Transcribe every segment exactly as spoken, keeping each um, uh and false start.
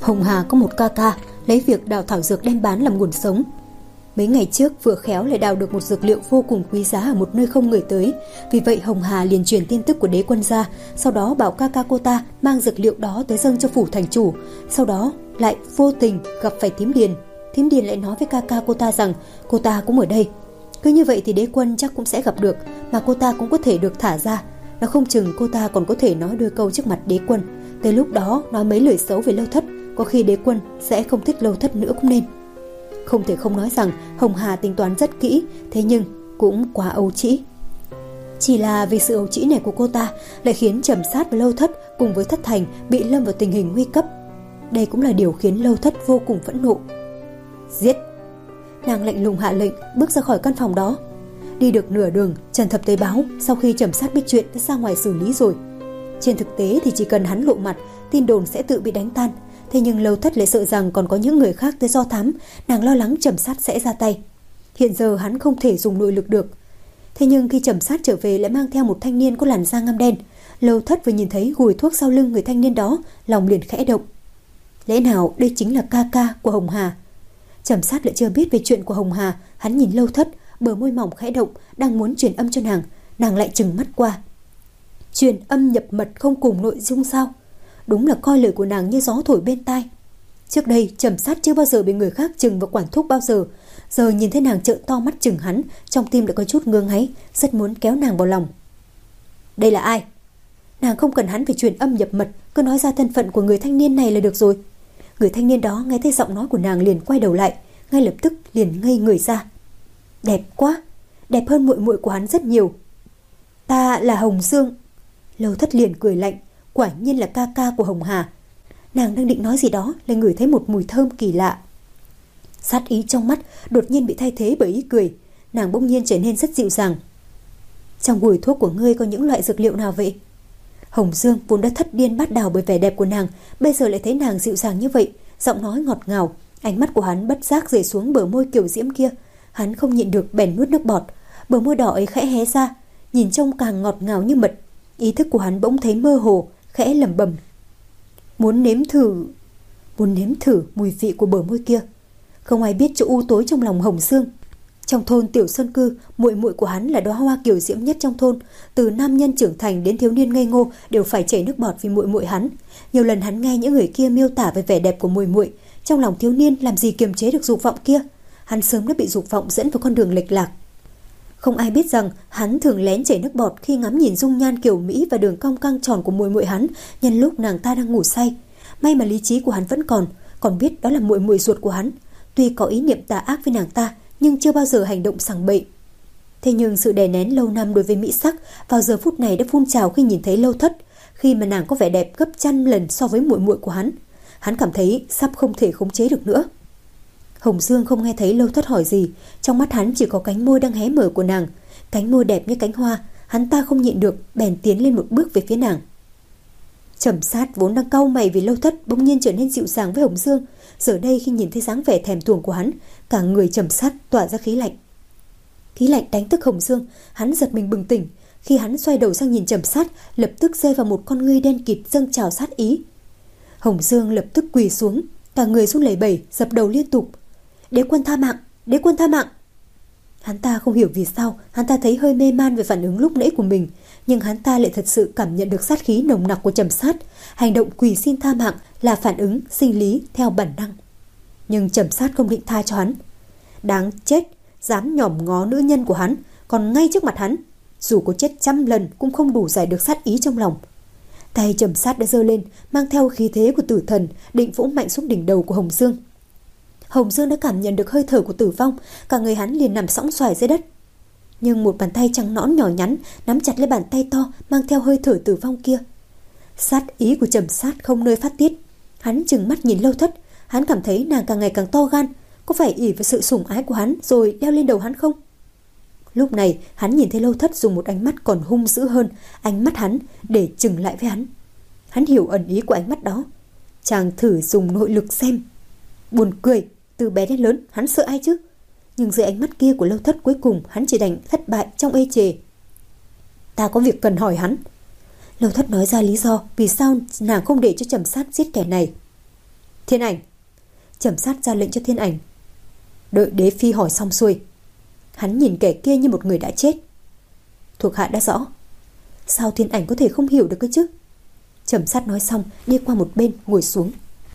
Hồng Hà có một ca ca lấy việc đào thảo dược đem bán làm nguồn sống. Mấy ngày trước vừa khéo lại đào được một dược liệu vô cùng quý giá ở một nơi không người tới. Vì vậy Hồng Hà liền truyền tin tức của đế quân ra, sau đó bảo ca ca cô ta mang dược liệu đó tới dâng cho phủ thành chủ. Sau đó lại vô tình gặp phải Thím Điền. Thím Điền lại nói với ca ca cô ta rằng cô ta cũng ở đây. Cứ như vậy thì đế quân chắc cũng sẽ gặp được, mà cô ta cũng có thể được thả ra. Nó không chừng cô ta còn có thể nói đôi câu trước mặt đế quân. Tới lúc đó nói mấy lời xấu về Lâu Thất, có khi đế quân sẽ không thích Lâu Thất nữa cũng nên. Không thể không nói rằng Hồng Hà tính toán rất kỹ, thế nhưng cũng quá ấu trĩ. Chỉ là vì sự ấu trĩ này của cô ta lại khiến Trầm Sát và Lâu Thất cùng với Thất Thành bị lâm vào tình hình nguy cấp. Đây cũng là điều khiến Lâu Thất vô cùng phẫn nộ. Giết! Nàng lạnh lùng hạ lệnh, bước ra khỏi căn phòng đó. Đi được nửa đường, Trần Thập tới báo sau khi Trầm Sát biết chuyện đã ra ngoài xử lý rồi. Trên thực tế thì chỉ cần hắn lộ mặt, tin đồn sẽ tự bị đánh tan. Thế nhưng Lâu Thất lại sợ rằng còn có những người khác tới do thám, nàng lo lắng Trầm Sát sẽ ra tay. Hiện giờ hắn không thể dùng nội lực được. Thế nhưng khi Trầm Sát trở về lại mang theo một thanh niên có làn da ngăm đen, Lâu Thất vừa nhìn thấy gùi thuốc sau lưng người thanh niên đó, lòng liền khẽ động. Lẽ nào đây chính là ca ca của Hồng Hà? Trầm Sát lại chưa biết về chuyện của Hồng Hà, hắn nhìn Lâu Thất, bờ môi mỏng khẽ động, đang muốn truyền âm cho nàng, nàng lại trừng mắt qua. Truyền âm nhập mật không cùng nội dung sao? Đúng là coi lời của nàng như gió thổi bên tai. Trước đây Trầm Sát chưa bao giờ bị người khác chừng và quản thúc bao giờ, giờ nhìn thấy nàng trợn to mắt chừng hắn, trong tim lại có chút ngơ ngáy, rất muốn kéo nàng vào lòng. Đây là ai? Nàng không cần hắn phải truyền âm nhập mật, cứ nói ra thân phận của người thanh niên này là được rồi. Người thanh niên đó nghe thấy giọng nói của nàng liền quay đầu lại, ngay lập tức liền ngây người ra. Đẹp quá, đẹp hơn muội muội của hắn rất nhiều. Ta là Hồng Dương. Lâu Thất liền cười lạnh, quả nhiên là ca ca của Hồng Hà. Nàng đang định nói gì đó, lại ngửi thấy một mùi thơm kỳ lạ. Sát ý trong mắt đột nhiên bị thay thế bởi ý cười, nàng bỗng nhiên trở nên rất dịu dàng. Trong gùi thuốc của ngươi có những loại dược liệu nào vậy? Hồng Dương vốn đã thất điên bát đảo bởi vẻ đẹp của nàng, bây giờ lại thấy nàng dịu dàng như vậy, giọng nói ngọt ngào. Ánh mắt của hắn bất giác rơi xuống bờ môi kiểu diễm kia, hắn không nhịn được bèn nuốt nước bọt. Bờ môi đỏ ấy khẽ hé ra, nhìn trông càng ngọt ngào như mật. Ý thức của hắn bỗng thấy mơ hồ, khẽ lẩm bẩm. Muốn nếm thử, muốn nếm thử mùi vị của bờ môi kia. Không ai biết chỗ u tối trong lòng Hồng Dương. Trong thôn Tiểu Sơn Cư, muội muội của hắn là đóa hoa kiều diễm nhất trong thôn. Từ nam nhân trưởng thành đến thiếu niên ngây ngô đều phải chảy nước bọt vì muội muội hắn. Nhiều lần hắn nghe những người kia miêu tả về vẻ đẹp của muội muội, trong lòng thiếu niên làm gì kiềm chế được dục vọng kia. Hắn sớm đã bị dục vọng dẫn vào con đường lệch lạc. Không ai biết rằng hắn thường lén chảy nước bọt khi ngắm nhìn dung nhan kiều mỹ và đường cong căng tròn của muội muội hắn nhân lúc nàng ta đang ngủ say. May mà lý trí của hắn vẫn còn, còn biết đó là muội muội ruột của hắn. Tuy có ý niệm tà ác với nàng ta, nhưng chưa bao giờ hành động sằng bậy. Thế nhưng sự đè nén lâu năm đối với mỹ sắc vào giờ phút này đã phun trào khi nhìn thấy Lâu Thất, khi mà nàng có vẻ đẹp gấp trăm lần so với muội muội của hắn. Hắn cảm thấy sắp không thể khống chế được nữa. Hồng Dương không nghe thấy Lâu Thất hỏi gì, trong mắt hắn chỉ có cánh môi đang hé mở của nàng, cánh môi đẹp như cánh hoa. Hắn ta không nhịn được bèn tiến lên một bước về phía nàng. Trầm Sát vốn đang cau mày vì Lâu Thất bỗng nhiên trở nên dịu dàng với Hồng Dương, giờ đây khi nhìn thấy dáng vẻ thèm thuồng của hắn, cả người Trầm Sát tỏa ra khí lạnh. Khí lạnh đánh thức Hồng Dương, hắn giật mình bừng tỉnh. Khi hắn xoay đầu sang nhìn Trầm Sát, lập tức rơi vào một con ngươi đen kịt dâng trào sát ý. Hồng Dương lập tức quỳ xuống, cả người run lẩy bẩy, dập đầu liên tục. Đế quân tha mạng, đế quân tha mạng. Hắn ta không hiểu vì sao hắn ta thấy hơi mê man về phản ứng lúc nãy của mình, nhưng hắn ta lại thật sự cảm nhận được sát khí nồng nặc của Trầm Sát. Hành động quỳ xin tha mạng là phản ứng sinh lý theo bản năng. Nhưng Trầm Sát không định tha cho hắn. Đáng chết, dám nhòm ngó nữ nhân của hắn, còn ngay trước mặt hắn, dù có chết trăm lần cũng không đủ giải được sát ý trong lòng. Tay Trầm Sát đã giơ lên, mang theo khí thế của tử thần, định vỗ mạnh xuống đỉnh đầu của Hồng Dương. Hồng Dương đã cảm nhận được hơi thở của tử vong, cả người hắn liền nằm sõng xoài dưới đất. Nhưng một bàn tay trắng nõn nhỏ nhắn nắm chặt lấy bàn tay to mang theo hơi thở tử vong kia. Sát ý của Trầm Sát không nơi phát tiết. Hắn trừng mắt nhìn Lâu Thất, hắn cảm thấy nàng càng ngày càng to gan, có phải ỷ vào sự sủng ái của hắn rồi leo lên đầu hắn không? Lúc này hắn nhìn thấy Lâu Thất dùng một ánh mắt còn hung dữ hơn ánh mắt hắn để chừng lại với hắn. Hắn hiểu ẩn ý của ánh mắt đó. Chàng thử dùng nội lực xem. Buồn cười, từ bé đến lớn hắn sợ ai chứ? Nhưng dưới ánh mắt kia của Lâu Thất, cuối cùng hắn chỉ đành thất bại trong ê chề. Ta có việc cần hỏi hắn. Lâu Thất nói ra lý do vì sao nàng không để cho Trầm Sát giết kẻ này. Thiên Ảnh. Trầm Sát ra lệnh cho Thiên Ảnh. Đợi Đế Phi hỏi xong xuôi. Hắn nhìn kẻ kia như một người đã chết. Thuộc hạ đã rõ. Sao Thiên Ảnh có thể không hiểu được cơ chứ? Trầm Sát nói xong đi qua một bên ngồi xuống.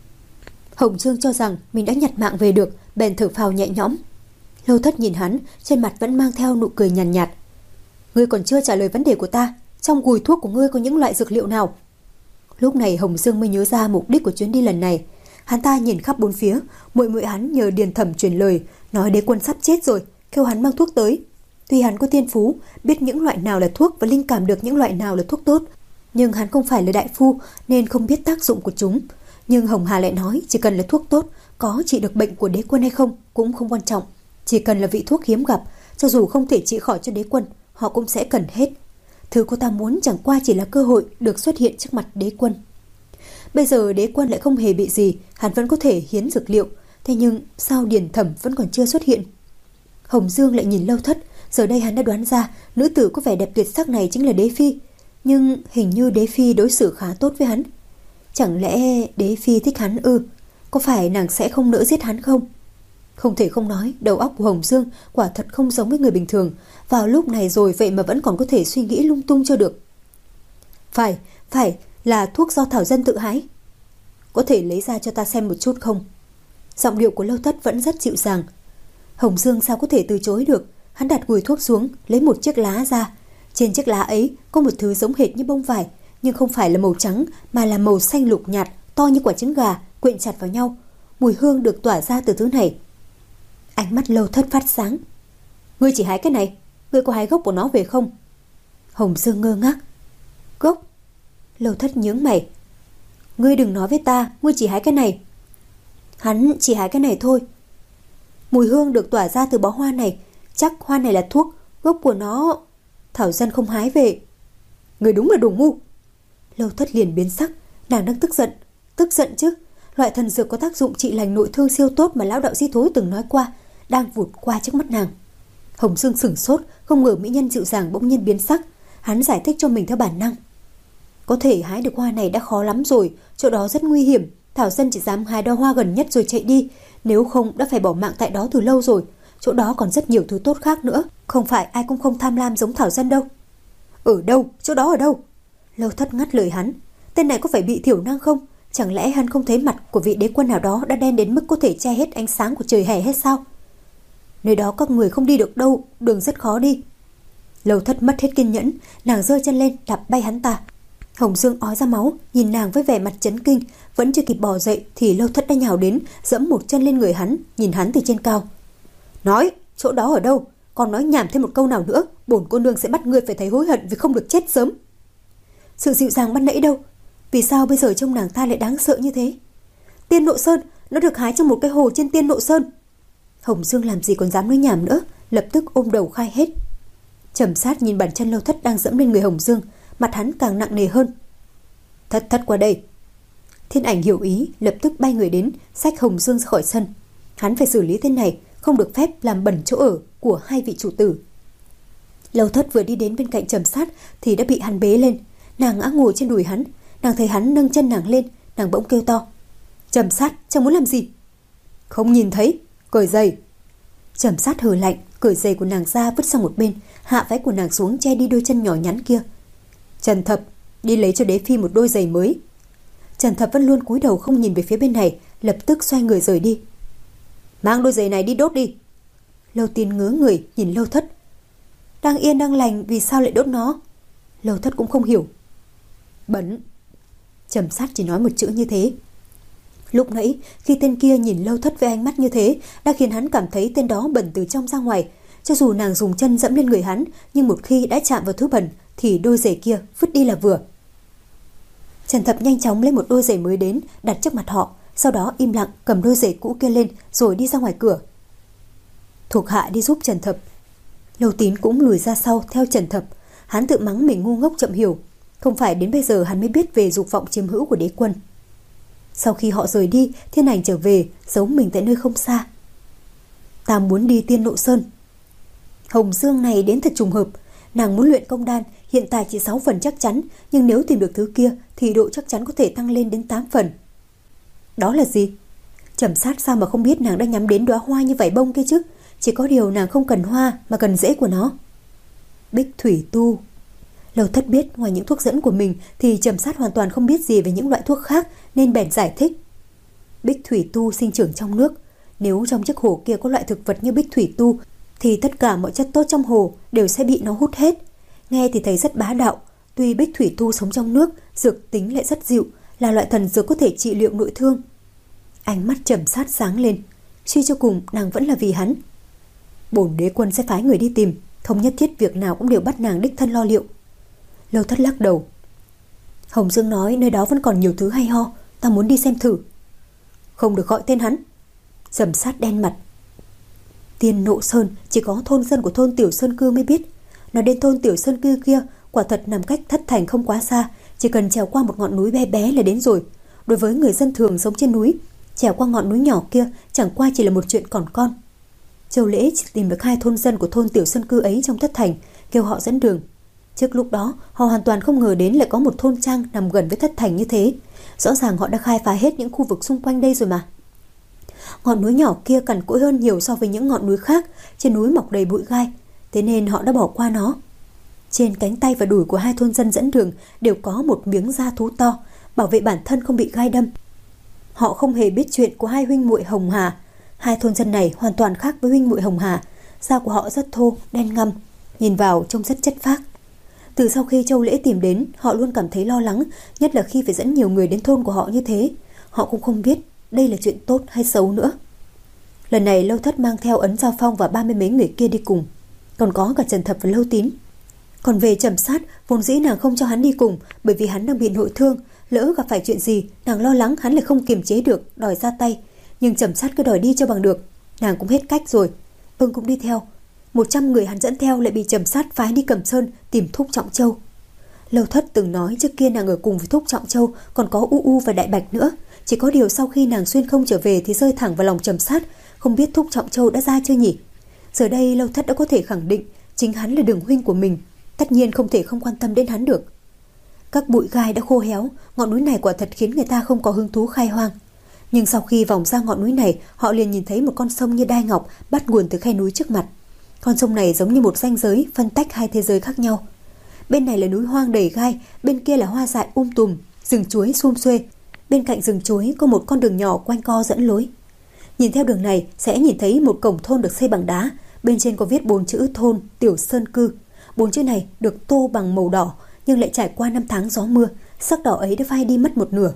Hồng Dương cho rằng mình đã nhặt mạng về được, bèn thở phào nhẹ nhõm. Lâu Thất nhìn hắn, trên mặt vẫn mang theo nụ cười nhàn nhạt, nhạt. Ngươi còn chưa trả lời vấn đề của ta. Trong gùi thuốc của ngươi có những loại dược liệu nào? Lúc này Hồng Dương mới nhớ ra mục đích của chuyến đi lần này. Hắn ta nhìn khắp bốn phía, muội muội hắn nhờ Điền Thẩm truyền lời, nói đế quân sắp chết rồi, kêu hắn mang thuốc tới. Tuy hắn có thiên phú, biết những loại nào là thuốc và linh cảm được những loại nào là thuốc tốt, nhưng hắn không phải là đại phu nên không biết tác dụng của chúng. Nhưng Hồng Hà lại nói chỉ cần là thuốc tốt, có trị được bệnh của đế quân hay không cũng không quan trọng. Chỉ cần là vị thuốc hiếm gặp, cho dù không thể trị khỏi cho đế quân, họ cũng sẽ cần hết. Thứ cô ta muốn chẳng qua chỉ là cơ hội được xuất hiện trước mặt đế quân. Bây giờ đế quân lại không hề bị gì, hắn vẫn có thể hiến dược liệu. Thế nhưng sao Điền Thẩm vẫn còn chưa xuất hiện? Hồng Dương lại nhìn Lâu Thất. Giờ đây hắn đã đoán ra nữ tử có vẻ đẹp tuyệt sắc này chính là Đế Phi. Nhưng hình như Đế Phi đối xử khá tốt với hắn. Chẳng lẽ Đế Phi thích hắn ư? Có phải nàng sẽ không nỡ giết hắn không? Không thể không nói, đầu óc của Hồng Dương quả thật không giống với người bình thường. Vào lúc này rồi vậy mà vẫn còn có thể suy nghĩ lung tung cho được. Phải, phải là thuốc do Thảo Dân tự hái. Có thể lấy ra cho ta xem một chút không? Giọng điệu của Lâu Thất vẫn rất dịu dàng. Hồng Dương sao có thể từ chối được. Hắn đặt gùi thuốc xuống, lấy một chiếc lá ra. Trên chiếc lá ấy có một thứ giống hệt như bông vải, nhưng không phải là màu trắng mà là màu xanh lục nhạt, to như quả trứng gà, quyện chặt vào nhau. Mùi hương được tỏa ra từ thứ này. Ánh mắt Lâu Thất phát sáng. Ngươi chỉ hái cái này? Ngươi có hái gốc của nó về không? Hồng Dương ngơ ngác. Gốc? Lâu Thất nhướng mày. Ngươi đừng nói với ta, ngươi chỉ hái cái này. Hắn chỉ hái cái này thôi. Mùi hương được tỏa ra từ bó hoa này, chắc hoa này là thuốc, gốc của nó Thảo Dân không hái về. Người đúng là đồ ngu. Lâu Thất liền biến sắc, nàng đang tức giận. Tức giận chứ? Loại thần dược có tác dụng trị lành nội thương siêu tốt mà lão đạo Di Thối từng nói qua đang vụt qua trước mắt nàng. Hồng Dương sửng sốt, không ngờ mỹ nhân dịu dàng bỗng nhiên biến sắc. Hắn giải thích cho mình theo bản năng. Có thể hái được hoa này đã khó lắm rồi, chỗ đó rất nguy hiểm. Thảo Dân chỉ dám hái đóa hoa gần nhất rồi chạy đi, nếu không đã phải bỏ mạng tại đó từ lâu rồi. Chỗ đó còn rất nhiều thứ tốt khác nữa, không phải ai cũng không tham lam giống Thảo Dân đâu. Ở đâu? Chỗ đó ở đâu? Lâu Thất ngắt lời hắn. Tên này có phải bị thiểu năng không? Chẳng lẽ hắn không thấy mặt của vị đế quân nào đó đã đen đến mức có thể che hết ánh sáng của trời hè hết sao? Nơi đó các người không đi được đâu, đường rất khó đi. Lâu Thất mất hết kiên nhẫn, nàng giơ chân lên đạp bay hắn ta. Hồng Dương ói ra máu, nhìn nàng với vẻ mặt chấn kinh. Vẫn chưa kịp bò dậy thì Lâu Thất đã nhào đến, dẫm một chân lên người hắn, nhìn hắn từ trên cao. Nói, chỗ đó ở đâu? Còn nói nhảm thêm một câu nào nữa, bổn cô nương sẽ bắt ngươi phải thấy hối hận vì không được chết sớm. Sự dịu dàng ban nãy đâu? Vì sao bây giờ trông nàng ta lại đáng sợ như thế? Tiên Nộ Sơn, nó được hái trong một cái hồ trên Tiên Nộ Sơn. Hồng Dương làm gì còn dám nói nhảm nữa, lập tức ôm đầu khai hết. Trầm Sát nhìn bàn chân Lâu Thất đang dẫm lên người Hồng Dương, mặt hắn càng nặng nề hơn. Thất thất qua đây. Thiên Ảnh hiểu ý, lập tức bay người đến, xách Hồng Dương ra khỏi sân. Hắn phải xử lý tên này, không được phép làm bẩn chỗ ở của hai vị chủ tử. Lâu Thất vừa đi đến bên cạnh Trầm Sát thì đã bị hắn bế lên. Nàng ngã ngồi trên đùi hắn, nàng thấy hắn nâng chân nàng lên, nàng bỗng kêu to. Trầm Sát, chàng muốn làm gì? Không nhìn thấy, cởi giày. Trầm Sát hừ lạnh, cởi giày của nàng ra vứt sang một bên, hạ váy của nàng xuống che đi đôi chân nhỏ nhắn kia. Trần Thập, đi lấy cho Đế Phi một đôi giày mới. Trần Thập vẫn luôn cúi đầu không nhìn về phía bên này, lập tức xoay người rời đi. Mang đôi giày này đi đốt đi. Lâu Tiên ngớ người nhìn Lâu Thất. Đang yên đang lành vì sao lại đốt nó? Lâu Thất cũng không hiểu. Bẩn. Trầm Sát chỉ nói một chữ như thế. Lúc nãy khi tên kia nhìn Lâu Thất với ánh mắt như thế đã khiến hắn cảm thấy tên đó bẩn từ trong ra ngoài. Cho dù nàng dùng chân dẫm lên người hắn, nhưng một khi đã chạm vào thứ bẩn thì đôi giày kia vứt đi là vừa. Trần Thập nhanh chóng lấy một đôi giày mới đến đặt trước mặt họ, sau đó im lặng cầm đôi giày cũ kia lên rồi đi ra ngoài cửa. Thuộc hạ đi giúp Trần Thập. Lâu Tín cũng lùi ra sau theo Trần Thập. Hắn tự mắng mình ngu ngốc chậm hiểu, không phải đến bây giờ hắn mới biết về dục vọng chiếm hữu của đế quân. Sau khi họ rời đi, Thiên Ảnh trở về giấu mình tại nơi không xa. Ta muốn đi Tiên Nộ Sơn. Hồng Dương này đến thật trùng hợp. Nàng muốn luyện công đan, hiện tại chỉ sáu phần chắc chắn, nhưng nếu tìm được thứ kia thì độ chắc chắn có thể tăng lên đến tám phần. Đó là gì? Trầm Sát sao mà không biết nàng đang nhắm đến đóa hoa như vảy bông kia chứ. Chỉ có điều nàng không cần hoa mà cần rễ của nó. Bích thủy tu. Lâu Thất biết ngoài những thuốc dẫn của mình thì Trầm Sát hoàn toàn không biết gì về những loại thuốc khác, nên bèn giải thích. Bích thủy tu sinh trưởng trong nước. Nếu trong chiếc hồ kia có loại thực vật như bích thủy tu thì tất cả mọi chất tốt trong hồ đều sẽ bị nó hút hết. Nghe thì thấy rất bá đạo. Tuy bích thủy tu sống trong nước, dược tính lại rất dịu, là loại thần dược có thể trị liệu nội thương. Ánh mắt Trầm Sát sáng lên. Suy cho cùng nàng vẫn là vì hắn. Bổn đế quân sẽ phái người đi tìm, không nhất thiết việc nào cũng đều bắt nàng đích thân lo liệu. Lâu Thất lắc đầu. Hồng Dương nói nơi đó vẫn còn nhiều thứ hay ho, ta muốn đi xem thử. Không được gọi tên hắn. Trầm Sát đen mặt. Tiên Nộ Sơn chỉ có thôn dân của thôn Tiểu Sơn Cư mới biết. Nói đến thôn Tiểu Sơn Cư kia, quả thật nằm cách Thất Thành không quá xa, chỉ cần trèo qua một ngọn núi bé bé là đến rồi. Đối với người dân thường sống trên núi, trèo qua ngọn núi nhỏ kia chẳng qua chỉ là một chuyện còn con. Châu Lễ chỉ tìm được hai thôn dân của thôn Tiểu Sơn Cư ấy trong Thất Thành, kêu họ dẫn đường. Trước lúc đó, họ hoàn toàn không ngờ đến lại có một thôn trang nằm gần với Thất Thành như thế. Rõ ràng họ đã khai phá hết những khu vực xung quanh đây rồi mà. Ngọn núi nhỏ kia cằn cỗi hơn nhiều so với những ngọn núi khác, trên núi mọc đầy bụi gai, thế nên họ đã bỏ qua nó. Trên cánh tay và đùi của hai thôn dân dẫn đường đều có một miếng da thú to, bảo vệ bản thân không bị gai đâm. Họ không hề biết chuyện của hai huynh muội Hồng Hà. Hai thôn dân này hoàn toàn khác với huynh muội Hồng Hà. Da của họ rất thô, đen ngăm, nhìn vào trông rất chất phác. Từ sau khi Châu Lễ tìm đến, họ luôn cảm thấy lo lắng, nhất là khi phải dẫn nhiều người đến thôn của họ như thế. Họ cũng không biết đây là chuyện tốt hay xấu nữa. Lần này Lâu Thất mang theo Ấn Giao Phong và ba mươi mấy người kia đi cùng, còn có cả Trần Thập và Lâu Tín. Còn về Trầm Sát, vốn dĩ nàng không cho hắn đi cùng, bởi vì hắn đang bị nội thương, lỡ gặp phải chuyện gì, nàng lo lắng hắn lại không kiềm chế được, đòi ra tay. Nhưng Trầm Sát cứ đòi đi cho bằng được, nàng cũng hết cách rồi. Ưng cũng đi theo. Một trăm người hắn dẫn theo lại bị Trầm Sát phái đi Cẩm Sơn tìm Thúc Trọng Châu. Lâu Thất từng nói trước kia nàng ở cùng với Thúc Trọng Châu, còn có U U và Đại Bạch nữa. Chỉ có điều sau khi nàng xuyên không trở về thì rơi thẳng vào lòng Trầm Sát, không biết Thúc Trọng Châu đã ra chưa nhỉ. Giờ đây Lâu Thất đã có thể khẳng định chính hắn là đường huynh của mình, tất nhiên không thể không quan tâm đến hắn được. Các bụi gai đã khô héo, ngọn núi này quả thật khiến người ta không có hứng thú khai hoang. Nhưng sau khi vòng ra ngọn núi này, họ liền nhìn thấy một con sông như đai ngọc bắt nguồn từ khe núi trước mặt. Con sông này giống như một ranh giới phân tách hai thế giới khác nhau. Bên này là núi hoang đầy gai, bên kia là hoa dại um tùm, rừng chuối sum xuê. Bên cạnh rừng chuối có một con đường nhỏ quanh co dẫn lối. Nhìn theo đường này sẽ nhìn thấy một cổng thôn được xây bằng đá, bên trên có viết bốn chữ thôn Tiểu Sơn Cư. Bốn chữ này được tô bằng màu đỏ, nhưng lại trải qua năm tháng gió mưa, sắc đỏ ấy đã phai đi mất một nửa.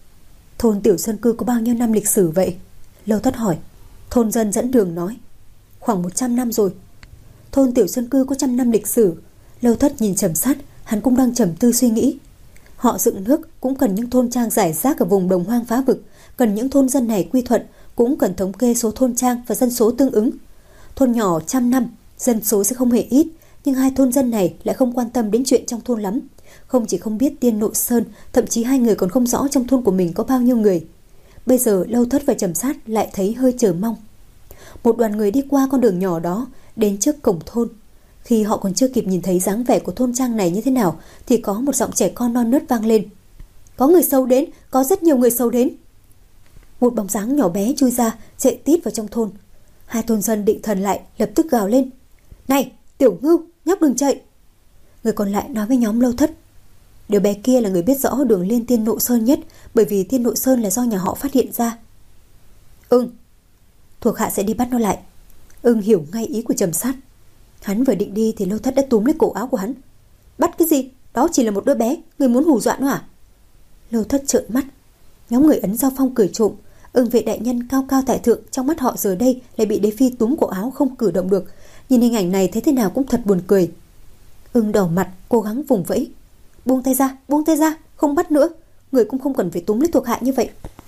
Thôn Tiểu Sơn Cư có bao nhiêu năm lịch sử vậy? Lâu Thất hỏi. Thôn dân dẫn đường nói, khoảng một trăm năm rồi. Thôn Tiểu Sơn Cư có trăm năm lịch sử. Lâu Thất nhìn Trầm Sát, hắn cũng đang trầm tư suy nghĩ. Họ dựng nước cũng cần những thôn trang rải rác ở vùng đồng hoang phá vực, cần những thôn dân này quy thuận, cũng cần thống kê số thôn trang và dân số tương ứng. Thôn nhỏ trăm năm, dân số sẽ không hề ít, nhưng hai thôn dân này lại không quan tâm đến chuyện trong thôn lắm. Không chỉ không biết Tiên Nội Sơn, thậm chí hai người còn không rõ trong thôn của mình có bao nhiêu người. Bây giờ Lâu Thất và Trầm Sát lại thấy hơi chờ mong. Một đoàn người đi qua con đường nhỏ đó, đến trước cổng thôn. Khi họ còn chưa kịp nhìn thấy dáng vẻ của thôn trang này như thế nào, thì có một giọng trẻ con non nớt vang lên. Có người xấu đến, có rất nhiều người xấu đến. Một bóng dáng nhỏ bé chui ra, chạy tít vào trong thôn. Hai thôn dân định thần lại, lập tức gào lên. Này, Tiểu Ngưu, nhóc đừng chạy. Người còn lại nói với nhóm Lâu Thất. Đứa bé kia là người biết rõ đường lên Tiên Nội Sơn nhất, bởi vì Tiên Nội Sơn là do nhà họ phát hiện ra. Ưng, thuộc hạ sẽ đi bắt nó lại. Ưng hiểu ngay ý của Trầm Sát. Hắn vừa định đi thì Lâu Thất đã túm lấy cổ áo của hắn. Bắt cái gì? Đó chỉ là một đứa bé, người muốn hù dọa nó à? Lâu Thất trợn mắt. Nhóm người Ấn Giao Phong cười trộm. Ưng vệ đại nhân cao cao tại thượng, trong mắt họ giờ đây lại bị đế phi túm cổ áo không cử động được. Nhìn hình ảnh này thấy thế nào cũng thật buồn cười. Ưng đỏ mặt, cố gắng vùng vẫy. Buông tay ra, buông tay ra, không bắt nữa. Người cũng không cần phải túm lấy thuộc hạ như vậy.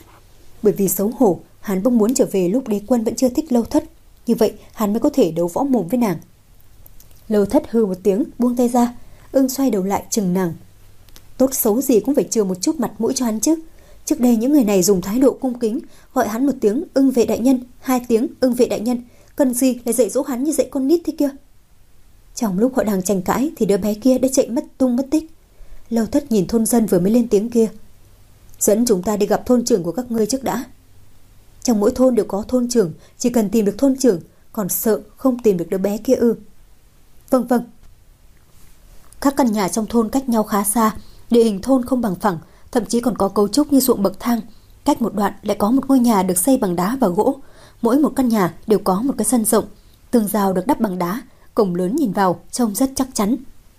Bởi vì xấu hổ, hắn bỗng muốn trở về lúc đế quân vẫn chưa thích Lâu Thất. Như vậy hắn mới có thể đấu võ mồm với nàng. Lâu Thất hừ một tiếng, buông tay ra. Ưng xoay đầu lại chừng nàng. Tốt xấu gì cũng phải chừa một chút mặt mũi cho hắn chứ. Trước đây những người này dùng thái độ cung kính, gọi hắn một tiếng Ưng vệ đại nhân, hai tiếng Ưng vệ đại nhân, cần gì lại dạy dỗ hắn như dạy con nít thế kia. Trong lúc họ đang tranh cãi thì đứa bé kia đã chạy mất tung mất tích. Lâu Thất nhìn thôn dân vừa mới lên tiếng kia. Dẫn chúng ta đi gặp thôn trưởng của các ngươi trước đã. Trong mỗi thôn đều có thôn trưởng, chỉ cần tìm được thôn trưởng, còn sợ không tìm được đứa bé kia ư? Vâng vâng. Các căn nhà trong thôn cách nhau khá xa, địa hình thôn không bằng phẳng, thậm chí còn có cấu trúc như ruộng bậc thang. Cách một đoạn lại có một ngôi nhà được xây bằng đá và gỗ. Mỗi một căn nhà đều có một cái sân rộng, tường rào được đắp bằng đá, cổng lớn nhìn vào trông rất chắc chắn.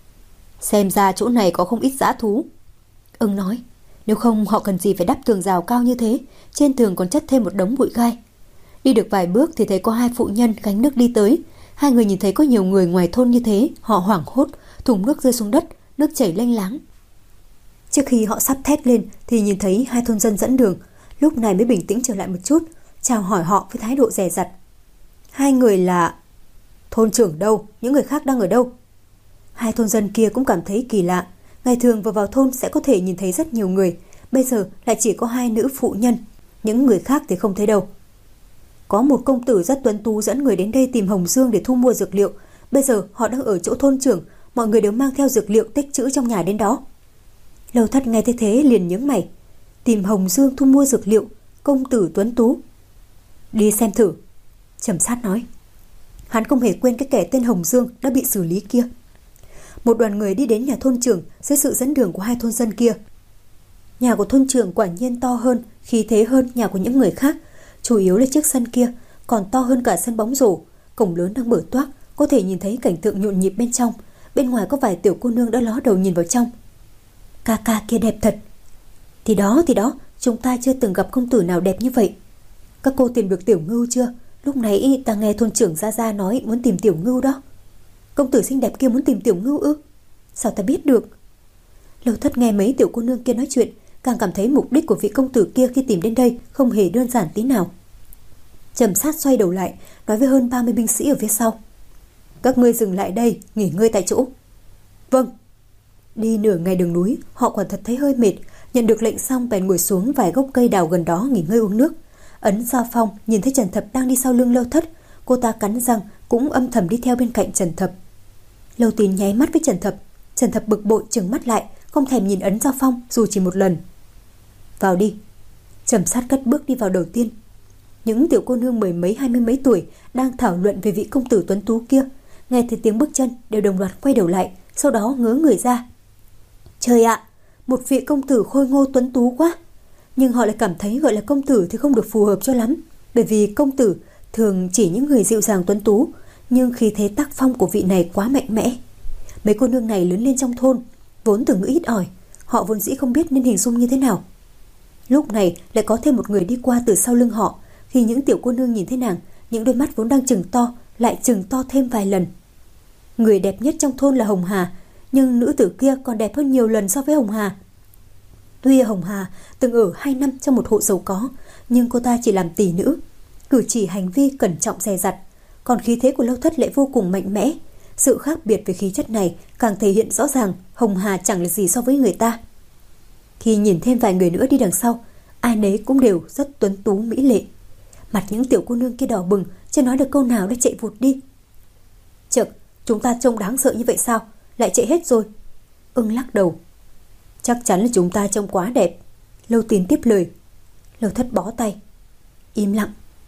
Xem ra chỗ này có không ít dã thú. Ưng nói, nếu không họ cần gì phải đắp tường rào cao như thế, trên tường còn chất thêm một đống bụi gai. Đi được vài bước thì thấy có hai phụ nhân gánh nước đi tới. Hai người nhìn thấy có nhiều người ngoài thôn như thế, họ hoảng hốt, thùng nước rơi xuống đất, nước chảy lênh láng. Trước khi họ sắp thét lên thì nhìn thấy hai thôn dân dẫn đường, lúc này mới bình tĩnh trở lại một chút, chào hỏi họ với thái độ dè dặt. Hai người là... Thôn trưởng đâu? Những người khác đang ở đâu? Hai thôn dân kia cũng cảm thấy kỳ lạ. Ngày thường vừa vào thôn sẽ có thể nhìn thấy rất nhiều người, bây giờ lại chỉ có hai nữ phụ nhân, những người khác thì không thấy đâu. Có một công tử rất tuấn tú dẫn người đến đây tìm Hồng Dương để thu mua dược liệu. Bây giờ họ đang ở chỗ thôn trưởng, mọi người đều mang theo dược liệu tích trữ trong nhà đến đó. Lâu Thất nghe thế thế liền nhướng mày. Tìm Hồng Dương thu mua dược liệu, công tử tuấn tú. Đi xem thử. Trầm Sát nói. Hắn không hề quên cái kẻ tên Hồng Dương đã bị xử lý kia. Một đoàn người đi đến nhà thôn trưởng dưới sự dẫn đường của hai thôn dân kia. Nhà của thôn trưởng quả nhiên to hơn, khí thế hơn nhà của những người khác. Chủ yếu là chiếc sân kia còn to hơn cả sân bóng rổ. Cổng lớn đang mở toác, có thể nhìn thấy cảnh tượng nhộn nhịp bên trong. Bên ngoài có vài tiểu cô nương đã ló đầu nhìn vào trong. Ca ca kia đẹp thật. Thì đó thì đó, chúng ta chưa từng gặp công tử nào đẹp như vậy. Các cô tìm được Tiểu Ngưu chưa? Lúc nãy ta nghe thôn trưởng Gia Gia nói muốn tìm Tiểu Ngưu đó. Công tử xinh đẹp kia muốn tìm Tiểu Ngưu ư? Sao ta biết được? Lâu Thất nghe mấy tiểu cô nương kia nói chuyện, càng cảm thấy mục đích của vị công tử kia khi tìm đến đây không hề đơn giản tí nào. Trầm Sát xoay đầu lại, nói với hơn ba mươi binh sĩ ở phía sau. Các ngươi dừng lại đây, nghỉ ngơi tại chỗ. Vâng. Đi nửa ngày đường núi, họ quả thật thấy hơi mệt, nhận được lệnh xong bèn ngồi xuống vài gốc cây đào gần đó nghỉ ngơi uống nước. Ấn Giao Phong nhìn thấy Trần Thập đang đi sau lưng Lâu Thất, cô ta cắn răng cũng âm thầm đi theo bên cạnh Trần Thập. Lâu Tín nháy mắt với Trần Thập, Trần Thập bực bội trừng mắt lại, không thèm nhìn Ấn Giao Phong dù chỉ một lần. Vào đi. Trầm Sát cất bước đi vào đầu tiên. Những tiểu cô nương mười mấy hai mươi mấy tuổi đang thảo luận về vị công tử tuấn tú kia, nghe thấy tiếng bước chân đều đồng loạt quay đầu lại, sau đó ngớ người ra. Trời ạ, một vị công tử khôi ngô tuấn tú quá. Nhưng họ lại cảm thấy gọi là công tử thì không được phù hợp cho lắm, bởi vì công tử thường chỉ những người dịu dàng tuấn tú, nhưng khí thế tác phong của vị này quá mạnh mẽ. Mấy cô nương này lớn lên trong thôn, vốn từ ngữ ít ỏi, họ vốn dĩ không biết nên hình dung như thế nào. Lúc này lại có thêm một người đi qua từ sau lưng họ, khi những tiểu cô nương nhìn thấy nàng, những đôi mắt vốn đang trừng to lại trừng to thêm vài lần. Người đẹp nhất trong thôn là Hồng Hà, nhưng nữ tử kia còn đẹp hơn nhiều lần so với Hồng Hà. Tuy Hồng Hà từng ở hai năm trong một hộ giàu có, nhưng cô ta chỉ làm tỷ nữ, cử chỉ hành vi cẩn trọng dè dặt, còn khí thế của Lâu Thất lại vô cùng mạnh mẽ. Sự khác biệt về khí chất này càng thể hiện rõ ràng Hồng Hà chẳng là gì so với người ta. Khi nhìn thêm vài người nữa đi đằng sau, ai nấy cũng đều rất tuấn tú mỹ lệ. Mặt những tiểu cô nương kia đỏ bừng, chưa nói được câu nào đã chạy vụt đi. Chậc, chúng ta trông đáng sợ như vậy sao? Lại chạy hết rồi. Ưng lắc đầu. Chắc chắn là chúng ta trông quá đẹp. Lâu Tín tiếp lời. Lâu Thất bó tay. Im lặng.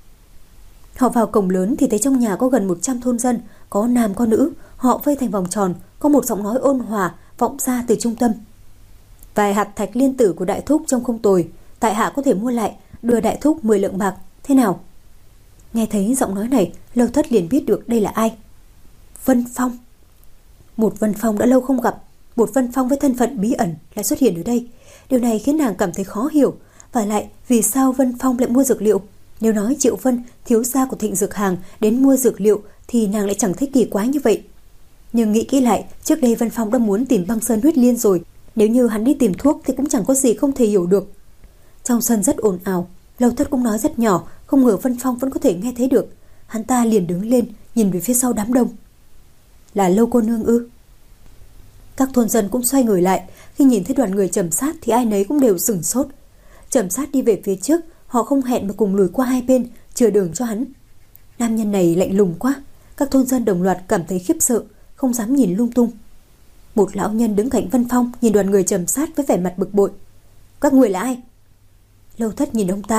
Họ vào cổng lớn thì thấy trong nhà có gần một trăm thôn dân, có nam có nữ, họ vây thành vòng tròn, có một giọng nói ôn hòa vọng ra từ trung tâm. Vài hạt thạch liên tử của đại thúc trông không tồi, tại hạ có thể mua lại, đưa đại thúc mười lượng bạc, thế nào? Nghe thấy giọng nói này, Lâu Thất liền biết được đây là ai. Vân Phong. Một Vân Phong đã lâu không gặp, một Vân Phong với thân phận bí ẩn lại xuất hiện ở đây. Điều này khiến nàng cảm thấy khó hiểu, và lại vì sao Vân Phong lại mua dược liệu? Nếu nói Triệu Vân, thiếu gia của Thịnh Dược Hàng, đến mua dược liệu thì nàng lại chẳng thấy kỳ quái như vậy. Nhưng nghĩ kỹ lại, trước đây Vân Phong đã muốn tìm băng sơn huyết liên rồi, nếu như hắn đi tìm thuốc thì cũng chẳng có gì không thể hiểu được. Trong sân rất ồn ào, Lâu Thất cũng nói rất nhỏ, không ngờ Vân Phong vẫn có thể nghe thấy được. Hắn ta liền đứng lên, nhìn về phía sau đám đông. Là Lâu cô nương ư? Các thôn dân cũng xoay người lại, khi nhìn thấy đoàn người Trầm Sát thì ai nấy cũng đều sửng sốt. Trầm Sát đi về phía trước, họ không hẹn mà cùng lùi qua hai bên, chừa đường cho hắn. Nam nhân này lạnh lùng quá, các thôn dân đồng loạt cảm thấy khiếp sợ, không dám nhìn lung tung. Một lão nhân đứng cạnh Vân Phong nhìn đoàn người Trầm Sát với vẻ mặt bực bội. Các người là ai? Lâu Thất nhìn ông ta,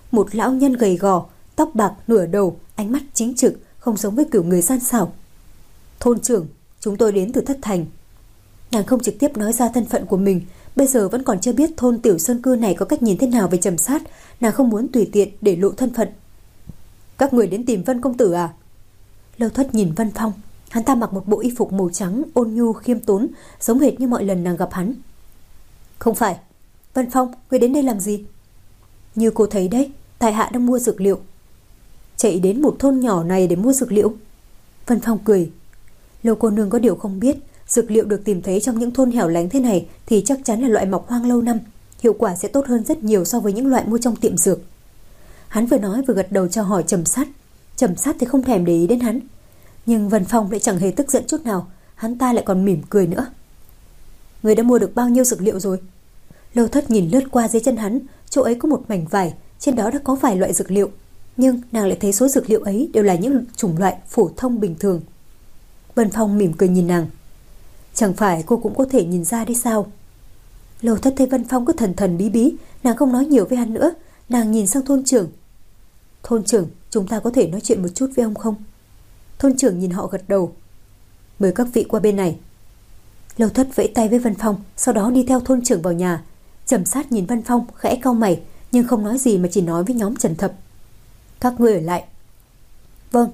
một lão nhân gầy gò, tóc bạc nửa đầu, ánh mắt chính trực, không giống với kiểu người gian xảo. Thôn trưởng, chúng tôi đến từ Thất Thành. Nàng không trực tiếp nói ra thân phận của mình, bây giờ vẫn còn chưa biết thôn Tiểu Sơn Cư này có cách nhìn thế nào về Trầm Sát, nàng không muốn tùy tiện để lộ thân phận. Các người đến tìm Vân công tử à? Lâu Thất nhìn Vân Phong, hắn ta mặc một bộ y phục màu trắng ôn nhu khiêm tốn, giống hệt như mọi lần nàng gặp hắn. Không phải. Vân Phong, người đến đây làm gì? Như cô thấy đấy, tại hạ đang mua dược liệu. Chạy đến một thôn nhỏ này để mua dược liệu? Vân Phong cười. Lâu cô nương có điều không biết, dược liệu được tìm thấy trong những thôn hẻo lánh thế này thì chắc chắn là loại mọc hoang lâu năm, hiệu quả sẽ tốt hơn rất nhiều so với những loại mua trong tiệm dược. Hắn vừa nói vừa gật đầu chào hỏi Trầm Sát. Trầm Sát thì không thèm để ý đến hắn, nhưng Vân Phong lại chẳng hề tức giận chút nào, hắn ta lại còn mỉm cười nữa. Người đã mua được bao nhiêu dược liệu rồi? Lâu Thất nhìn lướt qua dưới chân hắn, chỗ ấy có một mảnh vải, trên đó đã có vài loại dược liệu, nhưng nàng lại thấy số dược liệu ấy đều là những chủng loại phổ thông bình thường. Vân Phong mỉm cười nhìn nàng. Chẳng phải cô cũng có thể nhìn ra đấy sao? Lâu Thất thấy Vân Phong cứ thần thần bí bí, nàng không nói nhiều với hắn nữa, nàng nhìn sang thôn trưởng. Thôn trưởng, chúng ta có thể nói chuyện một chút với ông không? Thôn trưởng nhìn họ gật đầu. Mời các vị qua bên này. Lâu Thất vẫy tay với Vân Phong, sau đó đi theo thôn trưởng vào nhà. Trầm Sát nhìn Vân Phong khẽ cau mày, nhưng không nói gì mà chỉ nói với nhóm Trần Thập. Các ngươi ở lại. Vâng.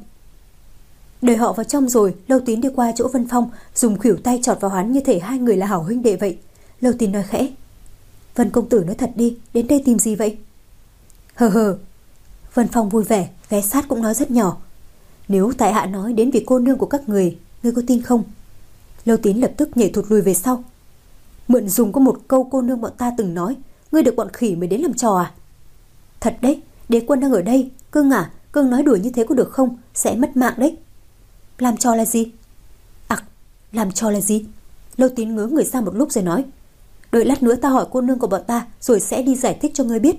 Đợi họ vào trong rồi, Lâu Tín đi qua chỗ Vân Phong, dùng khuỷu tay chọt vào hắn như thể hai người là hảo huynh đệ vậy. Lâu Tín nói khẽ. Vân công tử nói thật đi, đến đây tìm gì vậy? Hờ hờ. Vân Phong vui vẻ, ghé sát cũng nói rất nhỏ. Nếu tại hạ nói đến vì cô nương của các người, ngươi có tin không? Lâu Tín lập tức nhảy thụt lùi về sau. Mượn dùng có một câu cô nương bọn ta từng nói, ngươi được bọn khỉ mới đến làm trò à? Thật đấy, đế quân đang ở đây. Cưng à, cưng nói đùa như thế có được không? Sẽ mất mạng đấy. Làm trò là gì? À, làm trò là gì? Lâu Tín ngớ người ra một lúc rồi nói. Đợi lát nữa ta hỏi cô nương của bọn ta, rồi sẽ đi giải thích cho ngươi biết.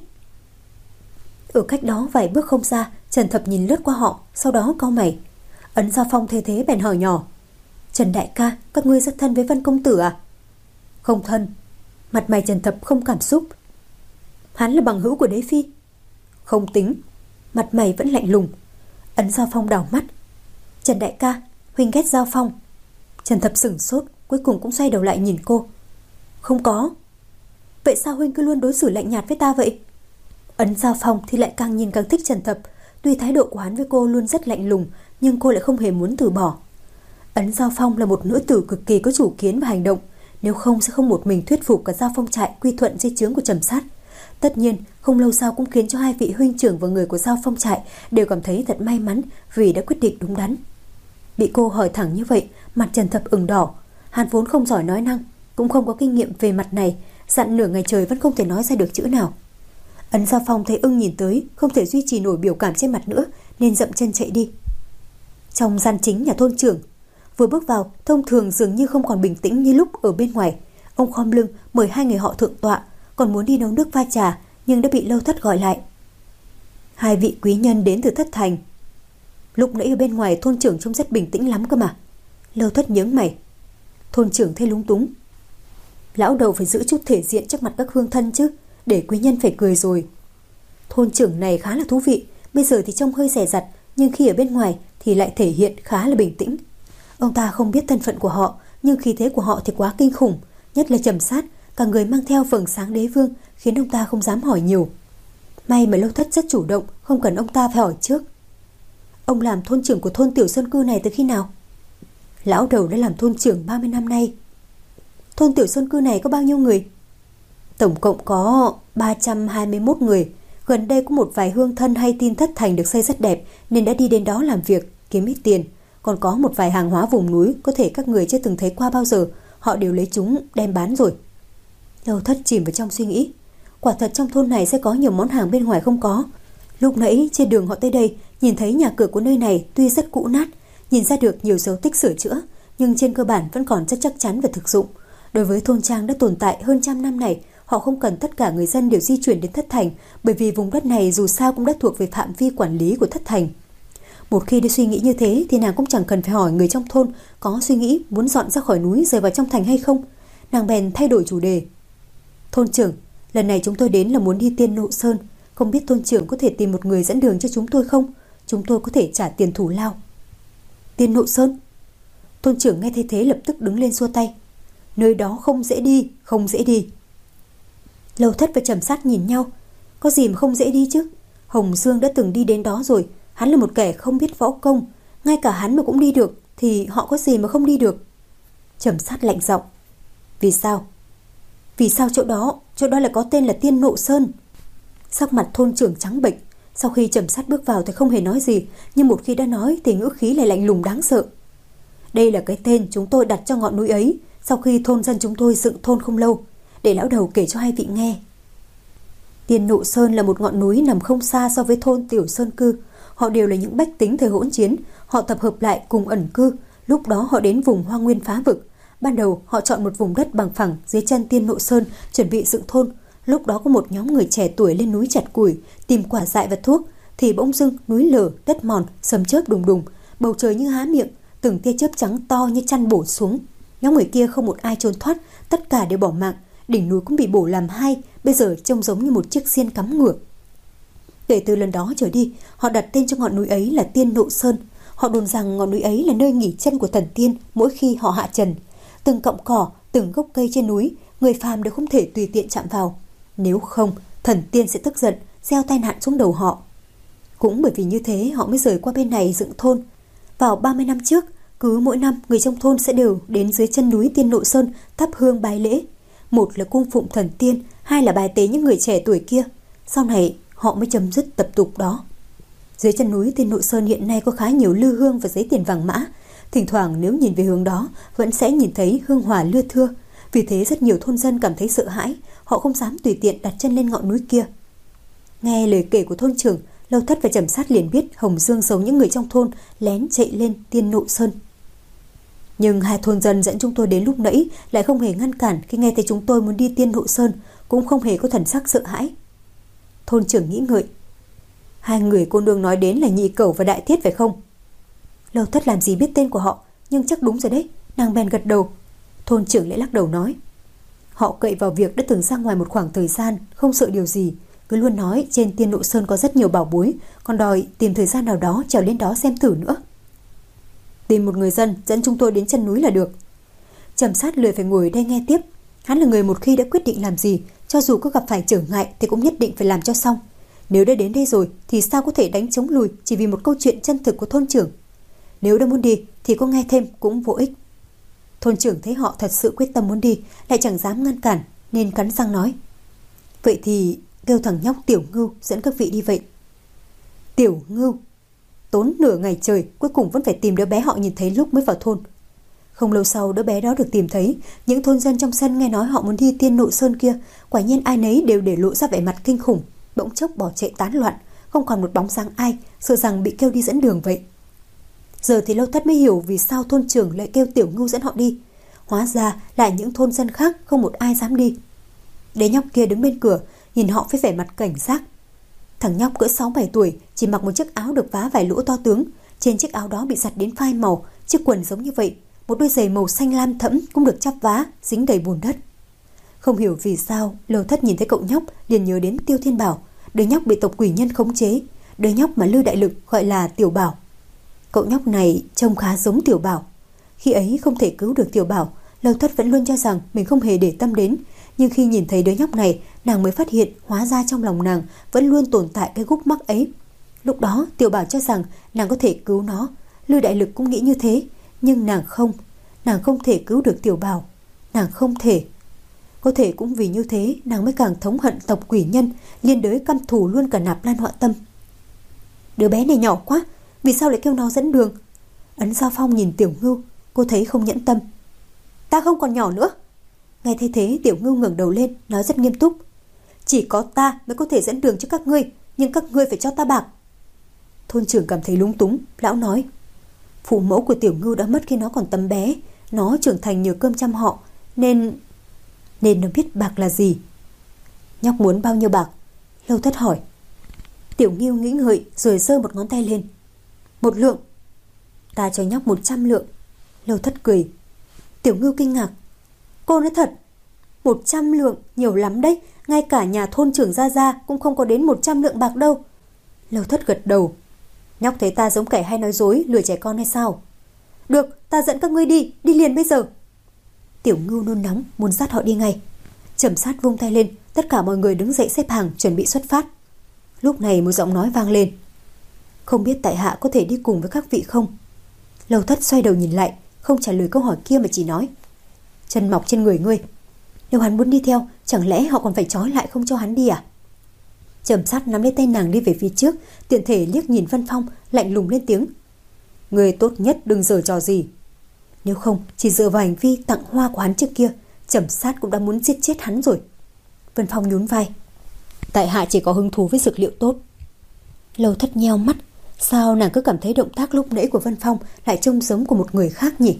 Ở cách đó vài bước không xa, Trần Thập nhìn lướt qua họ, sau đó cau mày. Ấn Giao Phong thế thế bèn hỏi nhỏ. Trần đại ca, các ngươi rất thân với Vân công tử à? Không thân. Mặt mày Trần Thập không cảm xúc. Hắn là bằng hữu của đế phi. Không tính. Mặt mày vẫn lạnh lùng. Ấn Giao Phong đảo mắt. Trần đại ca, huynh ghét Giao Phong. Trần Thập sửng sốt, cuối cùng cũng xoay đầu lại nhìn cô. Không có. Vậy sao huynh cứ luôn đối xử lạnh nhạt với ta vậy? Ấn Giao Phong thì lại càng nhìn càng thích Trần Thập. Tuy thái độ của hắn với cô luôn rất lạnh lùng, nhưng cô lại không hề muốn từ bỏ. Ấn Giao Phong là một nữ tử cực kỳ có chủ kiến và hành động, nếu không sẽ không một mình thuyết phục cả Giao Phong trại quy thuận dưới trướng của Trầm Sát. Tất nhiên, không lâu sau cũng khiến cho hai vị huynh trưởng và người của Giao Phong trại đều cảm thấy thật may mắn vì đã quyết định đúng đắn. Bị cô hỏi thẳng như vậy, mặt Trần Thập ửng đỏ. Hắn vốn không giỏi nói năng, cũng không có kinh nghiệm về mặt này, dặn nửa ngày trời vẫn không thể nói ra được chữ nào. Ấn Giao Phong thấy ưng nhìn tới, không thể duy trì nổi biểu cảm trên mặt nữa, nên dậm chân chạy đi. Trong gian chính nhà thôn trưởng, vừa bước vào, thông thường dường như không còn bình tĩnh như lúc ở bên ngoài. Ông khom lưng mời hai người họ thượng tọa, còn muốn đi nấu nước pha trà, nhưng đã bị Lâu Thất gọi lại. Hai vị quý nhân đến từ Thất Thành. Lúc nãy ở bên ngoài thôn trưởng trông rất bình tĩnh lắm cơ mà. Lâu Thất nhướng mày. Thôn trưởng thấy lúng túng. Lão đầu phải giữ chút thể diện trước mặt các hương thân chứ, để quý nhân phải cười rồi. Thôn trưởng này khá là thú vị, bây giờ thì trông hơi dè dặt, nhưng khi ở bên ngoài thì lại thể hiện khá là bình tĩnh. Ông ta không biết thân phận của họ, nhưng khí thế của họ thì quá kinh khủng, nhất là Trầm Sát, cả người mang theo vầng sáng đế vương, khiến ông ta không dám hỏi nhiều. May mà Lâu Thất rất chủ động, không cần ông ta phải hỏi trước. Ông làm thôn trưởng của thôn Tiểu Sơn Cư này từ khi nào? Lão đầu đã làm thôn trưởng ba mươi năm nay. Thôn Tiểu Sơn Cư này có bao nhiêu người? Tổng cộng có ba trăm hai mươi mốt người. Gần đây có một vài hương thân hay tin Thất Thành được xây rất đẹp, nên đã đi đến đó làm việc, kiếm ít tiền. Còn có một vài hàng hóa vùng núi, có thể các người chưa từng thấy qua bao giờ, họ đều lấy chúng đem bán rồi. Lâu Thất chìm vào trong suy nghĩ. Quả thật trong thôn này sẽ có nhiều món hàng bên ngoài không có. Lúc nãy trên đường họ tới đây, nhìn thấy nhà cửa của nơi này tuy rất cũ nát, nhìn ra được nhiều dấu tích sửa chữa, nhưng trên cơ bản vẫn còn rất chắc chắn và thực dụng. Đối với thôn trang đã tồn tại hơn trăm năm này, họ không cần tất cả người dân đều di chuyển đến Thất Thành, bởi vì vùng đất này dù sao cũng đã thuộc về phạm vi quản lý của Thất Thành. Một khi đi suy nghĩ như thế thì nàng cũng chẳng cần phải hỏi người trong thôn có suy nghĩ muốn dọn ra khỏi núi rời vào trong thành hay không. Nàng bèn thay đổi chủ đề. Thôn trưởng, lần này chúng tôi đến là muốn đi Tiên Nộ Sơn. Không biết thôn trưởng có thể tìm một người dẫn đường cho chúng tôi không? Chúng tôi có thể trả tiền thù lao. Tiên Nộ Sơn? Thôn trưởng nghe thấy thế lập tức đứng lên xua tay. Nơi đó không dễ đi, không dễ đi. Lâu Thất và Trầm Sát nhìn nhau. Có gì mà không dễ đi chứ? Hồng Dương đã từng đi đến đó rồi. Hắn là một kẻ không biết võ công. Ngay cả hắn mà cũng đi được thì họ có gì mà không đi được? Trầm Sát lạnh giọng. Vì sao? Vì sao chỗ đó, chỗ đó lại có tên là Tiên Nộ Sơn? Sắc mặt thôn trưởng trắng bệch. Sau khi Trầm Sát bước vào thì không hề nói gì, nhưng một khi đã nói thì ngữ khí lại lạnh lùng đáng sợ. Đây là cái tên chúng tôi đặt cho ngọn núi ấy sau khi thôn dân chúng tôi dựng thôn không lâu. Để lão đầu kể cho hai vị nghe. Tiên Nộ Sơn là một ngọn núi nằm không xa so với thôn Tiểu Sơn Cư. Họ đều là những bách tính thời hỗn chiến. Họ tập hợp lại cùng ẩn cư. Lúc đó họ đến vùng hoang nguyên phá vực. Ban đầu họ chọn một vùng đất bằng phẳng dưới chân Tiên Nộ Sơn chuẩn bị dựng thôn. Lúc đó có một nhóm người trẻ tuổi lên núi chặt củi tìm quả dại và thuốc, thì bỗng dưng núi lở, đất mòn, sấm chớp đùng đùng, bầu trời như há miệng, từng tia chớp trắng to như chăn bổ xuống. Nhóm người kia không một ai trốn thoát, tất cả đều bỏ mạng. Đỉnh núi cũng bị bổ làm hai, bây giờ trông giống như một chiếc xiên cắm ngược. Kể từ lần đó trở đi, họ đặt tên cho ngọn núi ấy là Tiên Nộ Sơn. Họ đồn rằng ngọn núi ấy là nơi nghỉ chân của thần tiên mỗi khi họ hạ trần. Từng cọng cỏ, từng gốc cây trên núi, người phàm đều không thể tùy tiện chạm vào. Nếu không, thần tiên sẽ tức giận, gieo tai nạn xuống đầu họ. Cũng bởi vì như thế họ mới rời qua bên này dựng thôn. Vào ba mươi năm trước, cứ mỗi năm người trong thôn sẽ đều đến dưới chân núi Tiên Nộ Sơn thắp hương bái lễ. Một là cung phụng thần tiên, hai là bài tế những người trẻ tuổi kia. Sau này họ mới chấm dứt tập tục đó. Dưới chân núi Tiên Nộ Sơn hiện nay có khá nhiều lư hương và giấy tiền vàng mã. Thỉnh thoảng nếu nhìn về hướng đó vẫn sẽ nhìn thấy hương hỏa lưa thưa. Vì thế rất nhiều thôn dân cảm thấy sợ hãi, họ không dám tùy tiện đặt chân lên ngọn núi kia. Nghe lời kể của thôn trưởng, Lâu Thất và Trầm Sát liền biết Hồng Dương giống những người trong thôn lén chạy lên Tiên Nộ Sơn. Nhưng hai thôn dân dẫn chúng tôi đến lúc nãy lại không hề ngăn cản khi nghe thấy chúng tôi muốn đi Tiên Nộ Sơn, cũng không hề có thần sắc sợ hãi. Thôn trưởng nghĩ ngợi. Hai người cô nương nói đến là Nhị Cẩu và Đại Thiết phải không? Lâu Thất làm gì biết tên của họ, nhưng chắc đúng rồi đấy, nàng bèn gật đầu. Thôn trưởng lại lắc đầu nói. Họ cậy vào việc đã từng ra ngoài một khoảng thời gian, không sợ điều gì, cứ luôn nói trên Tiên Nộ Sơn có rất nhiều bảo bối, còn đòi tìm thời gian nào đó trèo lên đó xem thử nữa. Tìm một người dân dẫn chúng tôi đến chân núi là được. Trầm Sát lười phải ngồi đây nghe tiếp. Hắn là người một khi đã quyết định làm gì, cho dù có gặp phải trở ngại thì cũng nhất định phải làm cho xong. Nếu đã đến đây rồi thì sao có thể đánh chống lùi chỉ vì một câu chuyện chân thực của thôn trưởng. Nếu đã muốn đi thì có nghe thêm cũng vô ích. Thôn trưởng thấy họ thật sự quyết tâm muốn đi, lại chẳng dám ngăn cản, nên cắn răng nói. Vậy thì kêu thằng nhóc Tiểu Ngưu dẫn các vị đi vậy. Tiểu Ngưu? Tốn nửa ngày trời, cuối cùng vẫn phải tìm đứa bé họ nhìn thấy lúc mới vào thôn. Không lâu sau đứa bé đó được tìm thấy. Những thôn dân trong sân nghe nói họ muốn đi Tiên Nộ Sơn kia, quả nhiên ai nấy đều để lộ ra vẻ mặt kinh khủng, bỗng chốc bỏ chạy tán loạn, không còn một bóng dáng ai, sợ rằng bị kêu đi dẫn đường vậy. Giờ thì Lâu Thất mới hiểu vì sao thôn trưởng lại kêu Tiểu Ngưu dẫn họ đi. Hóa ra lại những thôn dân khác không một ai dám đi. Đứa nhóc kia đứng bên cửa, nhìn họ với vẻ mặt cảnh giác. Thằng nhóc cỡ sáu bảy tuổi, chỉ mặc một chiếc áo được vá vài lỗ to tướng. Trên chiếc áo đó bị giặt đến phai màu, chiếc quần giống như vậy, một đôi giày màu xanh lam thẫm cũng được chắp vá, dính đầy bùn đất. Không hiểu vì sao, Lâu Thất nhìn thấy cậu nhóc liền nhớ đến Tiêu Thiên Bảo, đứa nhóc bị tộc quỷ nhân khống chế, đứa nhóc mà Lư Đại Lực gọi là Tiểu Bảo. Cậu nhóc này trông khá giống Tiểu Bảo. Khi ấy không thể cứu được Tiểu Bảo, Lâu Thất vẫn luôn cho rằng mình không hề để tâm đến. Nhưng khi nhìn thấy đứa nhóc này, nàng mới phát hiện hóa ra trong lòng nàng vẫn luôn tồn tại cái gúc mắc ấy. Lúc đó Tiểu Bảo cho rằng nàng có thể cứu nó, Lư Đại Lực cũng nghĩ như thế, nhưng nàng không. Nàng không thể cứu được Tiểu Bảo. Nàng không thể. Có thể cũng vì như thế nàng mới càng thống hận tộc quỷ nhân, liên đới căm thù luôn cả Nạp Lan Họa Tâm. Đứa bé này nhỏ quá, vì sao lại kêu nó dẫn đường? Ấn Giao Phong nhìn Tiểu Ngưu, cô thấy không nhẫn tâm. Ta không còn nhỏ nữa. Nghe thấy thế Tiểu Ngưu ngẩng đầu lên, nói rất nghiêm túc. Chỉ có ta mới có thể dẫn đường cho các ngươi, nhưng các ngươi phải cho ta bạc. Thôn trưởng cảm thấy lúng túng, lão nói. Phụ mẫu của Tiểu Ngưu đã mất khi nó còn tấm bé, nó trưởng thành nhờ cơm chăm họ, nên... Nên nó biết bạc là gì. Nhóc muốn bao nhiêu bạc? Lâu Thất hỏi. Tiểu Ngưu nghĩ ngợi rồi giơ một ngón tay lên. Một lượng. Ta cho nhóc một trăm lượng. Lâu Thất cười. Tiểu Ngưu kinh ngạc. Cô nói thật? Một trăm lượng nhiều lắm đấy, ngay cả nhà thôn trưởng Gia Gia cũng không có đến một trăm lượng bạc đâu. Lâu Thất gật đầu. Nhóc thấy ta giống kẻ hay nói dối, lừa trẻ con hay sao? Được, ta dẫn các ngươi đi, đi liền bây giờ. Tiểu Ngưu nôn nóng muốn dắt họ đi ngay. Trầm Sát vung tay lên, tất cả mọi người đứng dậy xếp hàng chuẩn bị xuất phát. Lúc này một giọng nói vang lên. Không biết tại hạ có thể đi cùng với các vị không? Lâu Thất xoay đầu nhìn lại, không trả lời câu hỏi kia mà chỉ nói. Chân mọc trên người ngươi. Nếu hắn muốn đi theo, chẳng lẽ họ còn phải trói lại không cho hắn đi à? Trầm Sát nắm lấy tay nàng đi về phía trước, tiện thể liếc nhìn Vân Phong, lạnh lùng lên tiếng. Người tốt nhất đừng giở trò gì. Nếu không, chỉ dựa vào hành vi tặng hoa của hắn trước kia, Trầm Sát cũng đã muốn giết chết hắn rồi. Vân Phong nhún vai. Tại hạ chỉ có hứng thú với dược liệu tốt. Lâu Thất nheo mắt. Sao nàng cứ cảm thấy động tác lúc nãy của Vân Phong lại trông giống của một người khác nhỉ?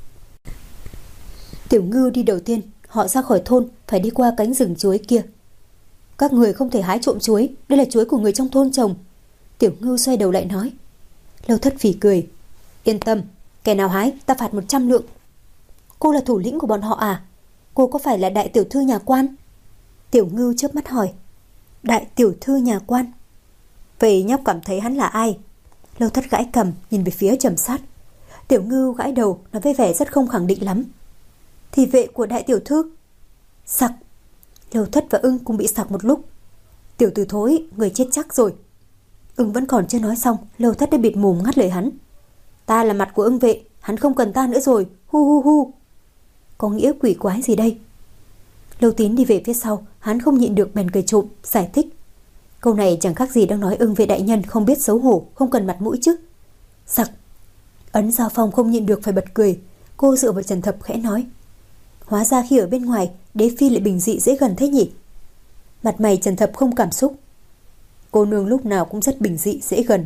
Tiểu Ngưu đi đầu tiên. Họ ra khỏi thôn, phải đi qua cánh rừng chuối kia. Các người không thể hái trộm chuối, đây là chuối của người trong thôn trồng. Tiểu Ngưu xoay đầu lại nói. Lâu Thất phì cười. Yên tâm, kẻ nào hái ta phạt một trăm lượng. Cô là thủ lĩnh của bọn họ à? Cô có phải là đại tiểu thư nhà quan? Tiểu Ngưu chớp mắt hỏi. Đại tiểu thư nhà quan? Vậy nhóc cảm thấy hắn là ai? Lâu Thất gãi cầm nhìn về phía Trầm Sát. Tiểu Ngưu gãi đầu, nói với vẻ rất không khẳng định lắm. Thị vệ của đại tiểu thư. Sặc. Lâu Thất và Ưng cùng bị sặc một lúc. Tiểu tử thối, người chết chắc rồi. Ưng vẫn còn chưa nói xong, Lâu Thất đã bịt mồm ngắt lời hắn. Ta là mặt của Ưng vệ, hắn không cần ta nữa rồi. Hu hu hu. Có nghĩa quỷ quái gì đây? Lâu Tín đi về phía sau, hắn không nhịn được bèn cười trộm, giải thích. Câu này chẳng khác gì đang nói Ưng vệ đại nhân không biết xấu hổ, không cần mặt mũi chứ. Sặc. Ấn Giao Phong không nhịn được phải bật cười. Cô dựa vào Trần Thập khẽ nói. Hóa ra khi ở bên ngoài, đế phi lại bình dị dễ gần thế nhỉ? Mặt mày Trần Thập không cảm xúc. Cô nương lúc nào cũng rất bình dị dễ gần.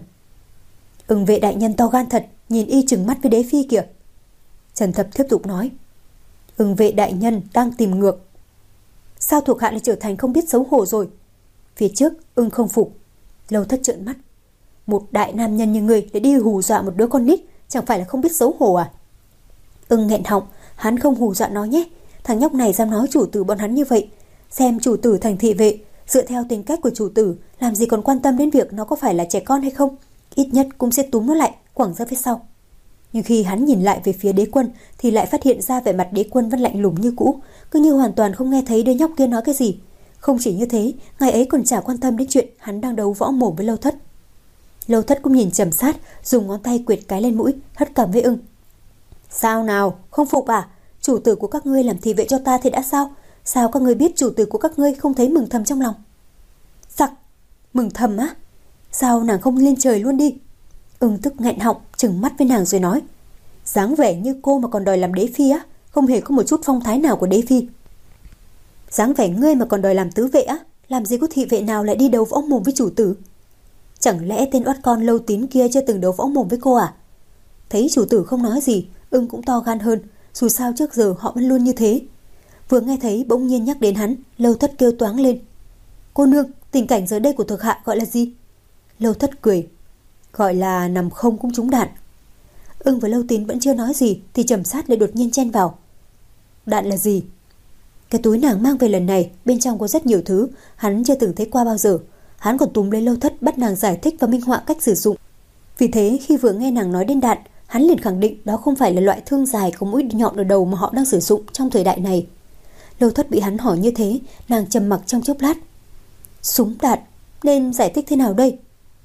Ưng vệ đại nhân to gan thật, nhìn y chừng mắt với đế phi kìa. Trần Thập tiếp tục nói. Ưng vệ đại nhân đang tìm ngược. Sao thuộc hạ lại trở thành không biết xấu hổ rồi? Phía trước Ưng không phục. Lâu Thất trợn mắt. Một đại nam nhân như người để đi hù dọa một đứa con nít, chẳng phải là không biết xấu hổ à? Ưng nghẹn họng. Hắn không hù dọa nó nhé. Thằng nhóc này dám nói chủ tử bọn hắn như vậy. Xem chủ tử thành thị vệ, dựa theo tính cách của chủ tử, làm gì còn quan tâm đến việc nó có phải là trẻ con hay không. Ít nhất cũng sẽ túm nó lại, quẳng ra phía sau. Nhưng khi hắn nhìn lại về phía đế quân, thì lại phát hiện ra vẻ mặt đế quân vẫn lạnh lùng như cũ, cứ như hoàn toàn không nghe thấy đứa nhóc kia nói cái gì. Không chỉ như thế, ngày ấy còn chả quan tâm đến chuyện hắn đang đấu võ mồm với Lâu Thất. Lâu Thất cũng nhìn Trầm Sát, dùng ngón tay quệt cái lên mũi, hất cằm với Ưng. Sao nào, không phục à? Chủ tử của các ngươi làm thị vệ cho ta thì đã sao? Sao các ngươi biết chủ tử của các ngươi không thấy mừng thầm trong lòng? Sặc. Mừng thầm á? Sao nàng không lên trời luôn đi? Ưng tức nghẹn họng, trừng mắt với nàng rồi nói. Dáng vẻ như cô mà còn đòi làm đế phi á? Không hề có một chút phong thái nào của đế phi. Dáng vẻ ngươi mà còn đòi làm tứ vệ á? Làm gì có thị vệ nào lại đi đấu võ mồm với chủ tử? Chẳng lẽ tên oát con Lâu Tín kia chưa từng đấu võ mồm với cô à? Thấy chủ tử không nói gì, Ưng cũng to gan hơn. Dù sao trước giờ họ vẫn luôn như thế. Vừa nghe thấy bỗng nhiên nhắc đến hắn, Lâu Thất kêu toáng lên. Cô nương, tình cảnh giờ đây của thuộc hạ gọi là gì? Lâu Thất cười. Gọi là nằm không cũng trúng đạn. Ưng và Lâu Tín vẫn chưa nói gì thì Trầm Sát lại đột nhiên chen vào. Đạn là gì? Cái túi nàng mang về lần này bên trong có rất nhiều thứ hắn chưa từng thấy qua bao giờ. Hắn còn túm lấy Lâu Thất bắt nàng giải thích và minh họa cách sử dụng. Vì thế khi vừa nghe nàng nói đến đạn, hắn liền khẳng định đó không phải là loại thương dài có mũi nhọn ở đầu mà họ đang sử dụng trong thời đại này. Lâu Thất bị hắn hỏi như thế, nàng trầm mặc trong chốc lát. Súng đạn, nên giải thích thế nào đây?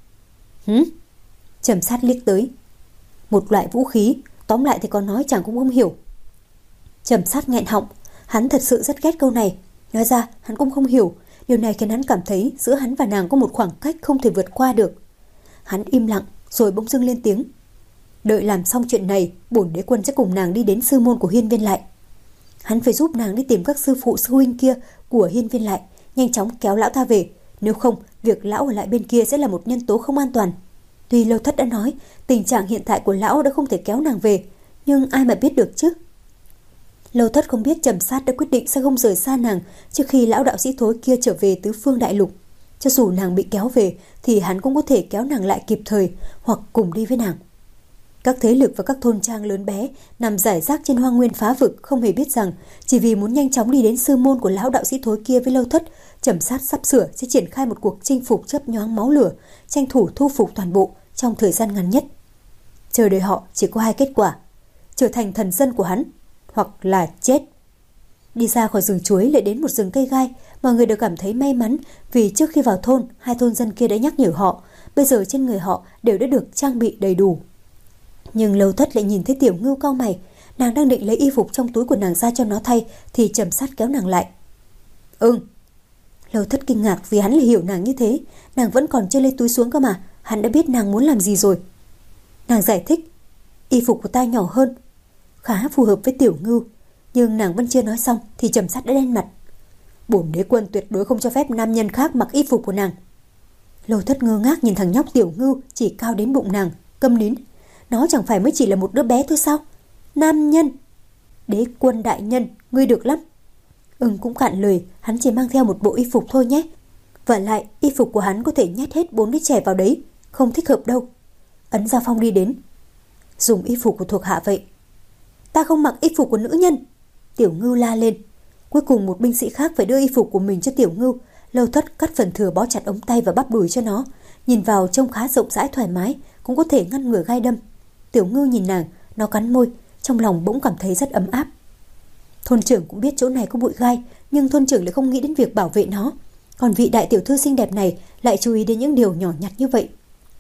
Hứ? Trầm Sát liếc tới. Một loại vũ khí, tóm lại thì còn nói chẳng cũng không hiểu. Trầm Sát nghẹn họng, hắn thật sự rất ghét câu này. Nói ra hắn cũng không hiểu. Điều này khiến hắn cảm thấy giữa hắn và nàng có một khoảng cách không thể vượt qua được. Hắn im lặng rồi bỗng dưng lên tiếng. Đợi làm xong chuyện này, bổn đế quân sẽ cùng nàng đi đến sư môn của Hiên Viên Lại. Hắn phải giúp nàng đi tìm các sư phụ sư huynh kia của Hiên Viên Lại, nhanh chóng kéo lão ta về. Nếu không, việc lão ở lại bên kia sẽ là một nhân tố không an toàn. Tuy Lâu Thất đã nói tình trạng hiện tại của lão đã không thể kéo nàng về, nhưng ai mà biết được chứ. Lâu Thất không biết Trầm Sát đã quyết định sẽ không rời xa nàng trước khi lão đạo sĩ thối kia trở về tứ phương đại lục. Cho dù nàng bị kéo về thì hắn cũng có thể kéo nàng lại kịp thời hoặc cùng đi với nàng. Các thế lực và các thôn trang lớn bé nằm rải rác trên hoang nguyên phá vực không hề biết rằng chỉ vì muốn nhanh chóng đi đến sư môn của lão đạo sĩ thối kia với Lâu Thất Trầm Sát sắp sửa sẽ triển khai một cuộc chinh phục chớp nhoáng máu lửa, tranh thủ thu phục toàn bộ trong thời gian ngắn nhất. Chờ đợi họ chỉ có hai kết quả: trở thành thần dân của hắn, hoặc là chết. Đi ra khỏi rừng chuối lại đến một rừng cây gai, mọi người đều cảm thấy may mắn vì trước khi vào thôn, hai thôn dân kia đã nhắc nhở họ, bây giờ trên người họ đều đã được trang bị đầy đủ. Nhưng Lâu Thất lại nhìn thấy Tiểu Ngưu cau mày, nàng đang định lấy y phục trong túi của nàng ra cho nó thay thì Trầm Sát kéo nàng lại. "Ừm." Lâu Thất kinh ngạc vì hắn lại hiểu nàng như thế, nàng vẫn còn chưa lấy túi xuống cơ mà, hắn đã biết nàng muốn làm gì rồi. Nàng giải thích, "Y phục của ta nhỏ hơn, khá phù hợp với Tiểu Ngưu." Nhưng nàng vẫn chưa nói xong thì Trầm Sát đã đen mặt. "Bổn đế quân tuyệt đối không cho phép nam nhân khác mặc y phục của nàng." Lâu Thất ngơ ngác nhìn thằng nhóc Tiểu Ngưu chỉ cao đến bụng nàng, câm nín. Nó chẳng phải mới chỉ là một đứa bé thôi sao? Nam nhân! "Đế quân đại nhân, ngươi được lắm." Ưng cũng cạn lời, hắn chỉ mang theo một bộ y phục thôi nhé. Và lại, y phục của hắn có thể nhét hết bốn đứa trẻ vào đấy, không thích hợp đâu. Ấn Gia Phong đi đến. "Dùng y phục của thuộc hạ vậy." "Ta không mặc y phục của nữ nhân." Tiểu Ngưu la lên. Cuối cùng một binh sĩ khác phải đưa y phục của mình cho Tiểu Ngưu. Lâu Thất cắt phần thừa bó chặt ống tay và bắp đùi cho nó, nhìn vào trông khá rộng rãi thoải mái, cũng có thể ngăn ngừa gai đâm. Tiểu Ngưu nhìn nàng, nó cắn môi, trong lòng bỗng cảm thấy rất ấm áp. Thôn trưởng cũng biết chỗ này có bụi gai, nhưng thôn trưởng lại không nghĩ đến việc bảo vệ nó. Còn vị đại tiểu thư xinh đẹp này lại chú ý đến những điều nhỏ nhặt như vậy.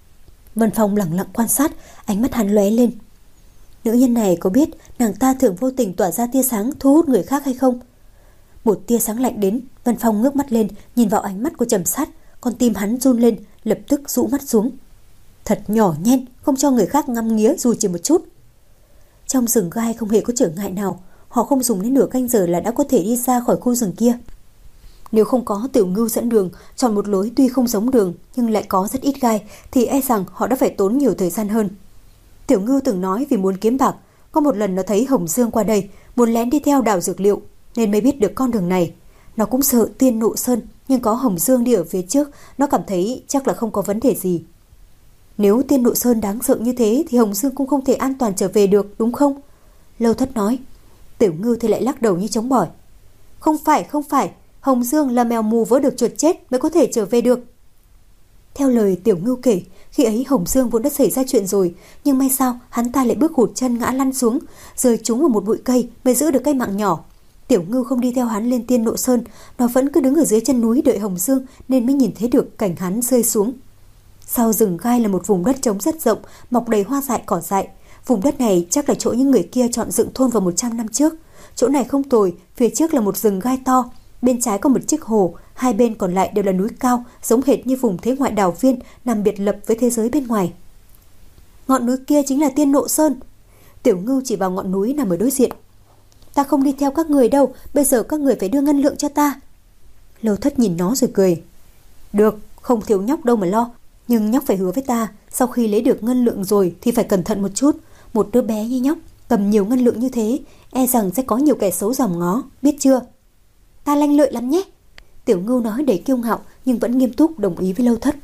Vân Phong lặng lặng quan sát, ánh mắt hắn lóe lên. Nữ nhân này có biết nàng ta thường vô tình tỏa ra tia sáng thu hút người khác hay không? Một tia sáng lạnh đến, Vân Phong ngước mắt lên, nhìn vào ánh mắt của Trầm Sát, con tim hắn run lên, lập tức rũ mắt xuống. Thật nhỏ nhen, không cho người khác ngắm nghía dù chỉ một chút. Trong rừng gai không hề có trở ngại nào, họ không dùng đến nửa canh giờ là đã có thể đi ra khỏi khu rừng kia. Nếu không có Tiểu Ngưu dẫn đường, chọn một lối tuy không giống đường nhưng lại có rất ít gai, thì e rằng họ đã phải tốn nhiều thời gian hơn. Tiểu Ngưu từng nói vì muốn kiếm bạc, có một lần nó thấy Hồng Dương qua đây, muốn lén đi theo đào dược liệu, nên mới biết được con đường này. Nó cũng sợ Tiên Nộ Sơn, nhưng có Hồng Dương đi ở phía trước, nó cảm thấy chắc là không có vấn đề gì. Nếu Tiên Nộ Sơn đáng sợ như thế thì Hồng Dương cũng không thể an toàn trở về được, đúng không? Lâu Thất nói. Tiểu Ngưu thì lại lắc đầu như chống bỏi. Không phải, không phải, Hồng Dương là mèo mù vỡ được chuột chết mới có thể trở về được. Theo lời Tiểu Ngưu kể, khi ấy Hồng Dương vốn đã xảy ra chuyện rồi, nhưng may sao hắn ta lại bước hụt chân ngã lăn xuống, rơi trúng vào một bụi cây mới giữ được cái mạng nhỏ. Tiểu Ngưu không đi theo hắn lên Tiên Nộ Sơn, nó vẫn cứ đứng ở dưới chân núi đợi Hồng Dương nên mới nhìn thấy được cảnh hắn rơi xuống. Sau rừng gai là một vùng đất trống rất rộng, mọc đầy hoa dại cỏ dại. Vùng đất này chắc là chỗ những người kia chọn dựng thôn vào một trăm năm trước. Chỗ này không tồi, phía trước là một rừng gai to, bên trái có một chiếc hồ, hai bên còn lại đều là núi cao, giống hệt như vùng thế ngoại đảo viên nằm biệt lập với thế giới bên ngoài. Ngọn núi kia chính là Tiên Nộ Sơn. Tiểu Ngưu chỉ vào ngọn núi nằm ở đối diện. Ta không đi theo các người đâu, bây giờ các người phải đưa ngân lượng cho ta. Lâu Thất nhìn nó rồi cười. Được, không thiếu nhóc đâu mà lo, nhưng nhóc phải hứa với ta, sau khi lấy được ngân lượng rồi thì phải cẩn thận một chút. Một đứa bé như nhóc cầm nhiều ngân lượng như thế, e rằng sẽ có nhiều kẻ xấu dòm ngó, biết chưa? Ta lanh lợi lắm nhé. Tiểu Ngưu nói đầy kiêu ngạo nhưng vẫn nghiêm túc đồng ý với Lâu Thất.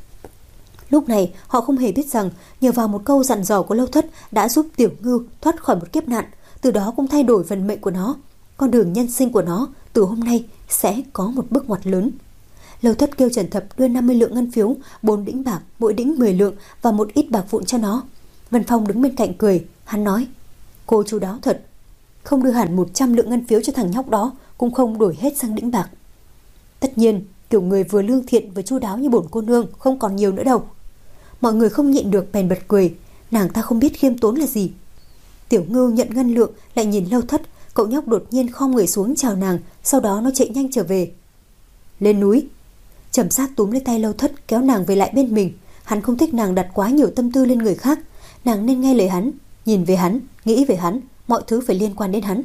Lúc này họ không hề biết rằng nhờ vào một câu dặn dò của Lâu Thất đã giúp Tiểu Ngưu thoát khỏi một kiếp nạn, từ đó cũng thay đổi vận mệnh của nó. Con đường nhân sinh của nó từ hôm nay sẽ có một bước ngoặt lớn. Lâu Thất kêu Trần Thập đưa năm mươi lượng ngân phiếu, bốn đĩnh bạc, mỗi đĩnh mười lượng và một ít bạc vụn cho nó. Vân Phong đứng bên cạnh cười, hắn nói: Cô chu đáo thật, không đưa hẳn một trăm lượng ngân phiếu cho thằng nhóc đó, cũng không đổi hết sang đĩnh bạc. Tất nhiên, kiểu người vừa lương thiện vừa chu đáo như bổn cô nương không còn nhiều nữa đâu. Mọi người không nhịn được bèn bật cười, nàng ta không biết khiêm tốn là gì. Tiểu Ngưu nhận ngân lượng lại nhìn Lâu Thất, cậu nhóc đột nhiên khom người xuống chào nàng, sau đó nó chạy nhanh trở về. Lên núi. Trầm Sát túm lấy tay Lâu Thất kéo nàng về lại bên mình. Hắn không thích nàng đặt quá nhiều tâm tư lên người khác, nàng nên nghe lời hắn, nhìn về hắn, nghĩ về hắn, mọi thứ phải liên quan đến hắn.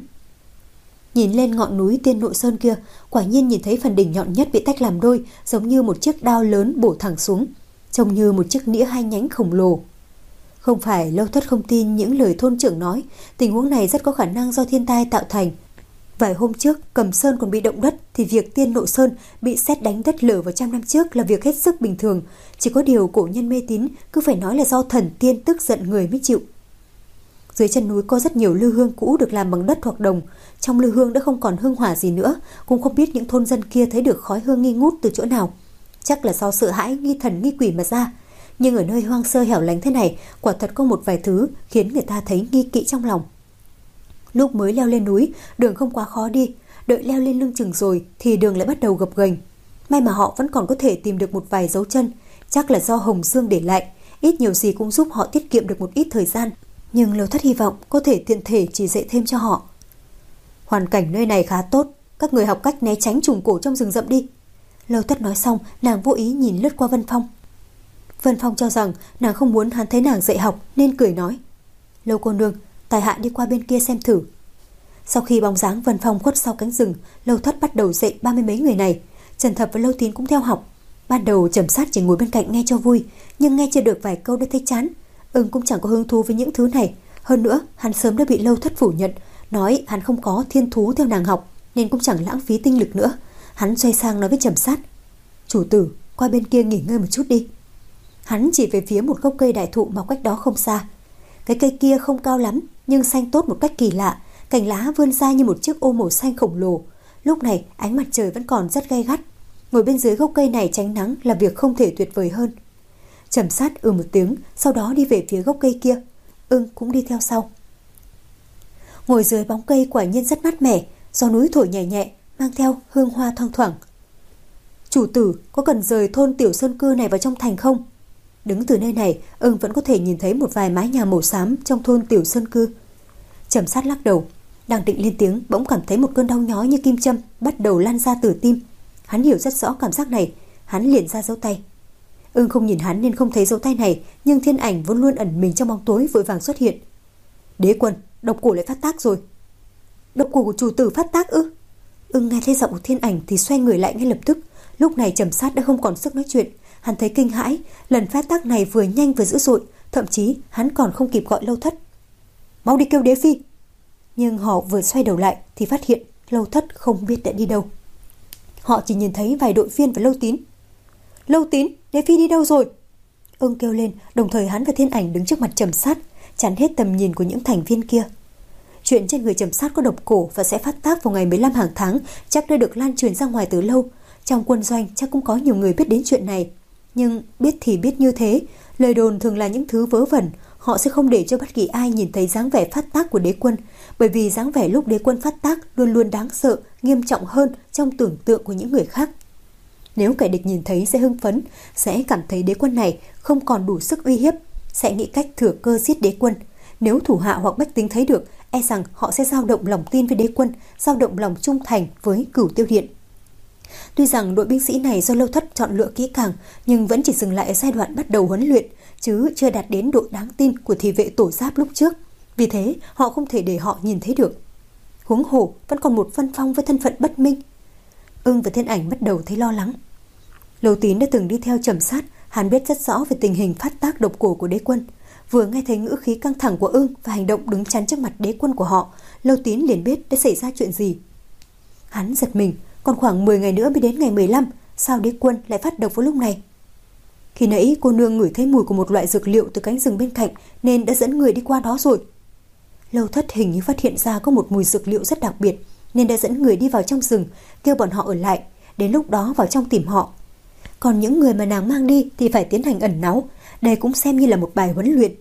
Nhìn lên ngọn núi Tiên Nộ Sơn kia, quả nhiên nhìn thấy phần đỉnh nhọn nhất bị tách làm đôi, giống như một chiếc đao lớn bổ thẳng xuống, trông như một chiếc nĩa hai nhánh khổng lồ. Không phải Lâu Thất không tin những lời thôn trưởng nói, tình huống này rất có khả năng do thiên tai tạo thành. Vài hôm trước Cầm Sơn còn bị động đất, thì việc Tiên Nộ Sơn bị sét đánh đất lở vào trăm năm trước là việc hết sức bình thường. Chỉ có điều cổ nhân mê tín cứ phải nói là do thần tiên tức giận người mới chịu. Dưới chân núi có rất nhiều lư hương cũ được làm bằng đất hoặc đồng. Trong lư hương đã không còn hương hỏa gì nữa, cũng không biết những thôn dân kia thấy được khói hương nghi ngút từ chỗ nào. Chắc là do sợ hãi, nghi thần nghi quỷ mà ra. Nhưng ở nơi hoang sơ hẻo lánh thế này, quả thật có một vài thứ khiến người ta thấy nghi kỵ trong lòng. Lúc mới leo lên núi, đường không quá khó đi. Đợi leo lên lưng chừng rồi thì đường lại bắt đầu gập ghềnh. May mà họ vẫn còn có thể tìm được một vài dấu chân. Chắc là do Hồng Dương để lại. Ít nhiều gì cũng giúp họ tiết kiệm được một ít thời gian. Nhưng Lâu Thất hy vọng có thể tiện thể chỉ dạy thêm cho họ. Hoàn cảnh nơi này khá tốt, các người học cách né tránh trùng cổ trong rừng rậm đi. Lâu Thất nói xong, nàng vô ý nhìn lướt qua Vân Phong. Vân Phong cho rằng nàng không muốn hắn thấy nàng dạy học nên cười nói: Lâu cô nương, tài hạ đi qua bên kia xem thử. Sau khi bóng dáng Vân Phong khuất sau cánh rừng, Lâu Thất bắt đầu dạy ba mươi mấy người này. Trần Thập và Lâu Tín cũng theo học. Ban đầu Trầm Sát chỉ ngồi bên cạnh nghe cho vui, nhưng nghe chưa được vài câu đã thấy chán. Ưng cũng chẳng có hứng thú với những thứ này. Hơn nữa hắn sớm đã bị Lâu Thất phủ nhận, nói hắn không có thiên thú theo nàng học, nên cũng chẳng lãng phí tinh lực nữa. Hắn xoay sang nói với Trầm Sát: Chủ tử, qua bên kia nghỉ ngơi một chút đi. Hắn chỉ về phía một gốc cây đại thụ mọc cách đó không xa. Cái cây kia không cao lắm, nhưng xanh tốt một cách kỳ lạ, cành lá vươn ra như một chiếc ô màu xanh khổng lồ. Lúc này ánh mặt trời vẫn còn rất gay gắt. Ngồi bên dưới gốc cây này tránh nắng là việc không thể tuyệt vời hơn. Trầm Sát ừ một tiếng, sau đó đi về phía gốc cây kia. Ưng cũng đi theo sau. Ngồi dưới bóng cây quả nhiên rất mát mẻ, gió núi thổi nhẹ nhẹ, mang theo hương hoa thoang thoảng. Chủ tử, có cần rời thôn Tiểu Sơn Cư này vào trong thành không? Đứng từ nơi này, Ưng vẫn có thể nhìn thấy một vài mái nhà màu xám trong thôn Tiểu Sơn Cư. Trầm Sát lắc đầu, đang định lên tiếng, bỗng cảm thấy một cơn đau nhói như kim châm bắt đầu lan ra từ tim. Hắn hiểu rất rõ cảm giác này, hắn liền ra dấu tay. Ưng không nhìn hắn nên không thấy dấu tay này, nhưng thiên ảnh vốn luôn ẩn mình trong bóng tối vội vàng xuất hiện. Đế quân, độc cổ lại phát tác rồi. Độc cổ của chủ tử phát tác ư? Ưng nghe thấy giọng của thiên ảnh thì xoay người lại ngay lập tức. Lúc này Trầm Sát đã không còn sức nói chuyện. Hắn thấy kinh hãi, lần phát tác này vừa nhanh vừa dữ dội, thậm chí hắn còn không kịp gọi Lâu Thất. Mau đi kêu Đế Phi. Nhưng họ vừa xoay đầu lại thì phát hiện Lâu Thất không biết đã đi đâu. Họ chỉ nhìn thấy vài đội viên và Lâu Tín. Lâu Tín, Đế Phi đi đâu rồi? Ưng kêu lên, đồng thời hắn và thiên ảnh đứng trước mặt Trầm Sát, chắn hết tầm nhìn của những thành viên kia. Chuyện trên người Trầm Sát có độc cổ và sẽ phát tác vào ngày mười lăm hàng tháng chắc đã được lan truyền ra ngoài từ lâu. Trong quân doanh chắc cũng có nhiều người biết đến chuyện này. Nhưng biết thì biết như thế, lời đồn thường là những thứ vớ vẩn. Họ sẽ không để cho bất kỳ ai nhìn thấy dáng vẻ phát tác của đế quân, bởi vì dáng vẻ lúc đế quân phát tác luôn luôn đáng sợ, nghiêm trọng hơn trong tưởng tượng của những người khác. Nếu kẻ địch nhìn thấy sẽ hưng phấn, sẽ cảm thấy đế quân này không còn đủ sức uy hiếp, sẽ nghĩ cách thừa cơ giết đế quân. Nếu thủ hạ hoặc bách tính thấy được, e rằng họ sẽ dao động lòng tin với đế quân, dao động lòng trung thành với Cửu Tiêu Điện. Tuy rằng đội binh sĩ này do Lâu Thất chọn lựa kỹ càng, nhưng vẫn chỉ dừng lại ở giai đoạn bắt đầu huấn luyện, chứ chưa đạt đến độ đáng tin của thị vệ tổ giáp lúc trước. Vì thế, họ không thể để họ nhìn thấy được. Huống hồ vẫn còn một Vân Phong với thân phận bất minh. Ưng và thiên ảnh bắt đầu thấy lo lắng. Lâu Tín đã từng đi theo Trầm Sát, hắn biết rất rõ về tình hình phát tác độc cổ của đế quân. Vừa nghe thấy ngữ khí căng thẳng của Ưng và hành động đứng chắn trước mặt đế quân của họ, Lâu Tín liền biết đã xảy ra chuyện gì. Hắn giật mình, còn khoảng mười ngày nữa mới đến ngày mười lăm, sao đế quân lại phát độc vào lúc này? Khi nãy cô nương ngửi thấy mùi của một loại dược liệu từ cánh rừng bên cạnh nên đã dẫn người đi qua đó rồi. Lâu Thất hình như phát hiện ra có một mùi dược liệu rất đặc biệt nên đã dẫn người đi vào trong rừng, kêu bọn họ ở lại, đến lúc đó vào trong tìm họ. Còn những người mà nàng mang đi thì phải tiến hành ẩn náu, đây cũng xem như là một bài huấn luyện.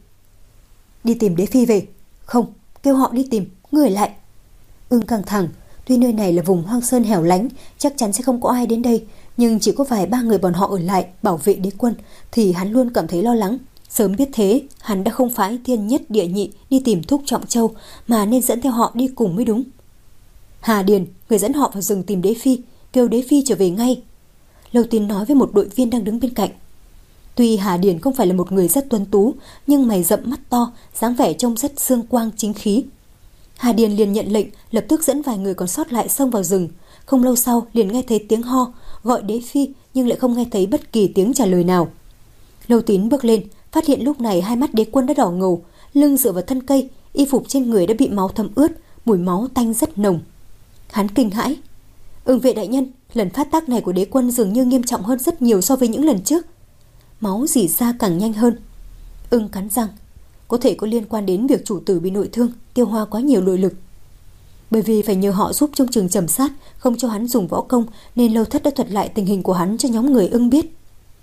Đi tìm đế phi về? Không, kêu họ đi tìm, người lại. Ưng căng thẳng, tuy nơi này là vùng hoang sơn hẻo lánh, chắc chắn sẽ không có ai đến đây, nhưng chỉ có vài ba người bọn họ ở lại bảo vệ đế quân thì hắn luôn cảm thấy lo lắng. Sớm biết thế, hắn đã không phái thiên nhất địa nhị đi tìm Thúc Trọng Châu, mà nên dẫn theo họ đi cùng mới đúng. Hà Điền, người dẫn họ vào rừng tìm đế phi, kêu đế phi trở về ngay. Lâu Tín nói với một đội viên đang đứng bên cạnh. Tuy Hà Điền không phải là một người rất tuấn tú, nhưng mày rậm mắt to, dáng vẻ trông rất xương quang chính khí. Hà Điền liền nhận lệnh, lập tức dẫn vài người còn sót lại xông vào rừng. Không lâu sau liền nghe thấy tiếng ho, gọi đế phi nhưng lại không nghe thấy bất kỳ tiếng trả lời nào. Lâu Tín bước lên, phát hiện lúc này hai mắt đế quân đã đỏ ngầu, lưng dựa vào thân cây, y phục trên người đã bị máu thấm ướt, mùi máu tanh rất nồng. Hắn kinh hãi. Ưng vệ đại nhân, lần phát tác này của đế quân dường như nghiêm trọng hơn rất nhiều so với những lần trước. Máu rỉ ra càng nhanh hơn. Ưng cắn răng. có thể có liên quan đến việc chủ tử bị nội thương, tiêu hao quá nhiều nội lực. Bởi vì phải nhờ họ giúp trông chừng Trầm Sát, không cho hắn dùng võ công, nên Lâu Thất đã thuật lại tình hình của hắn cho nhóm người Ưng biết.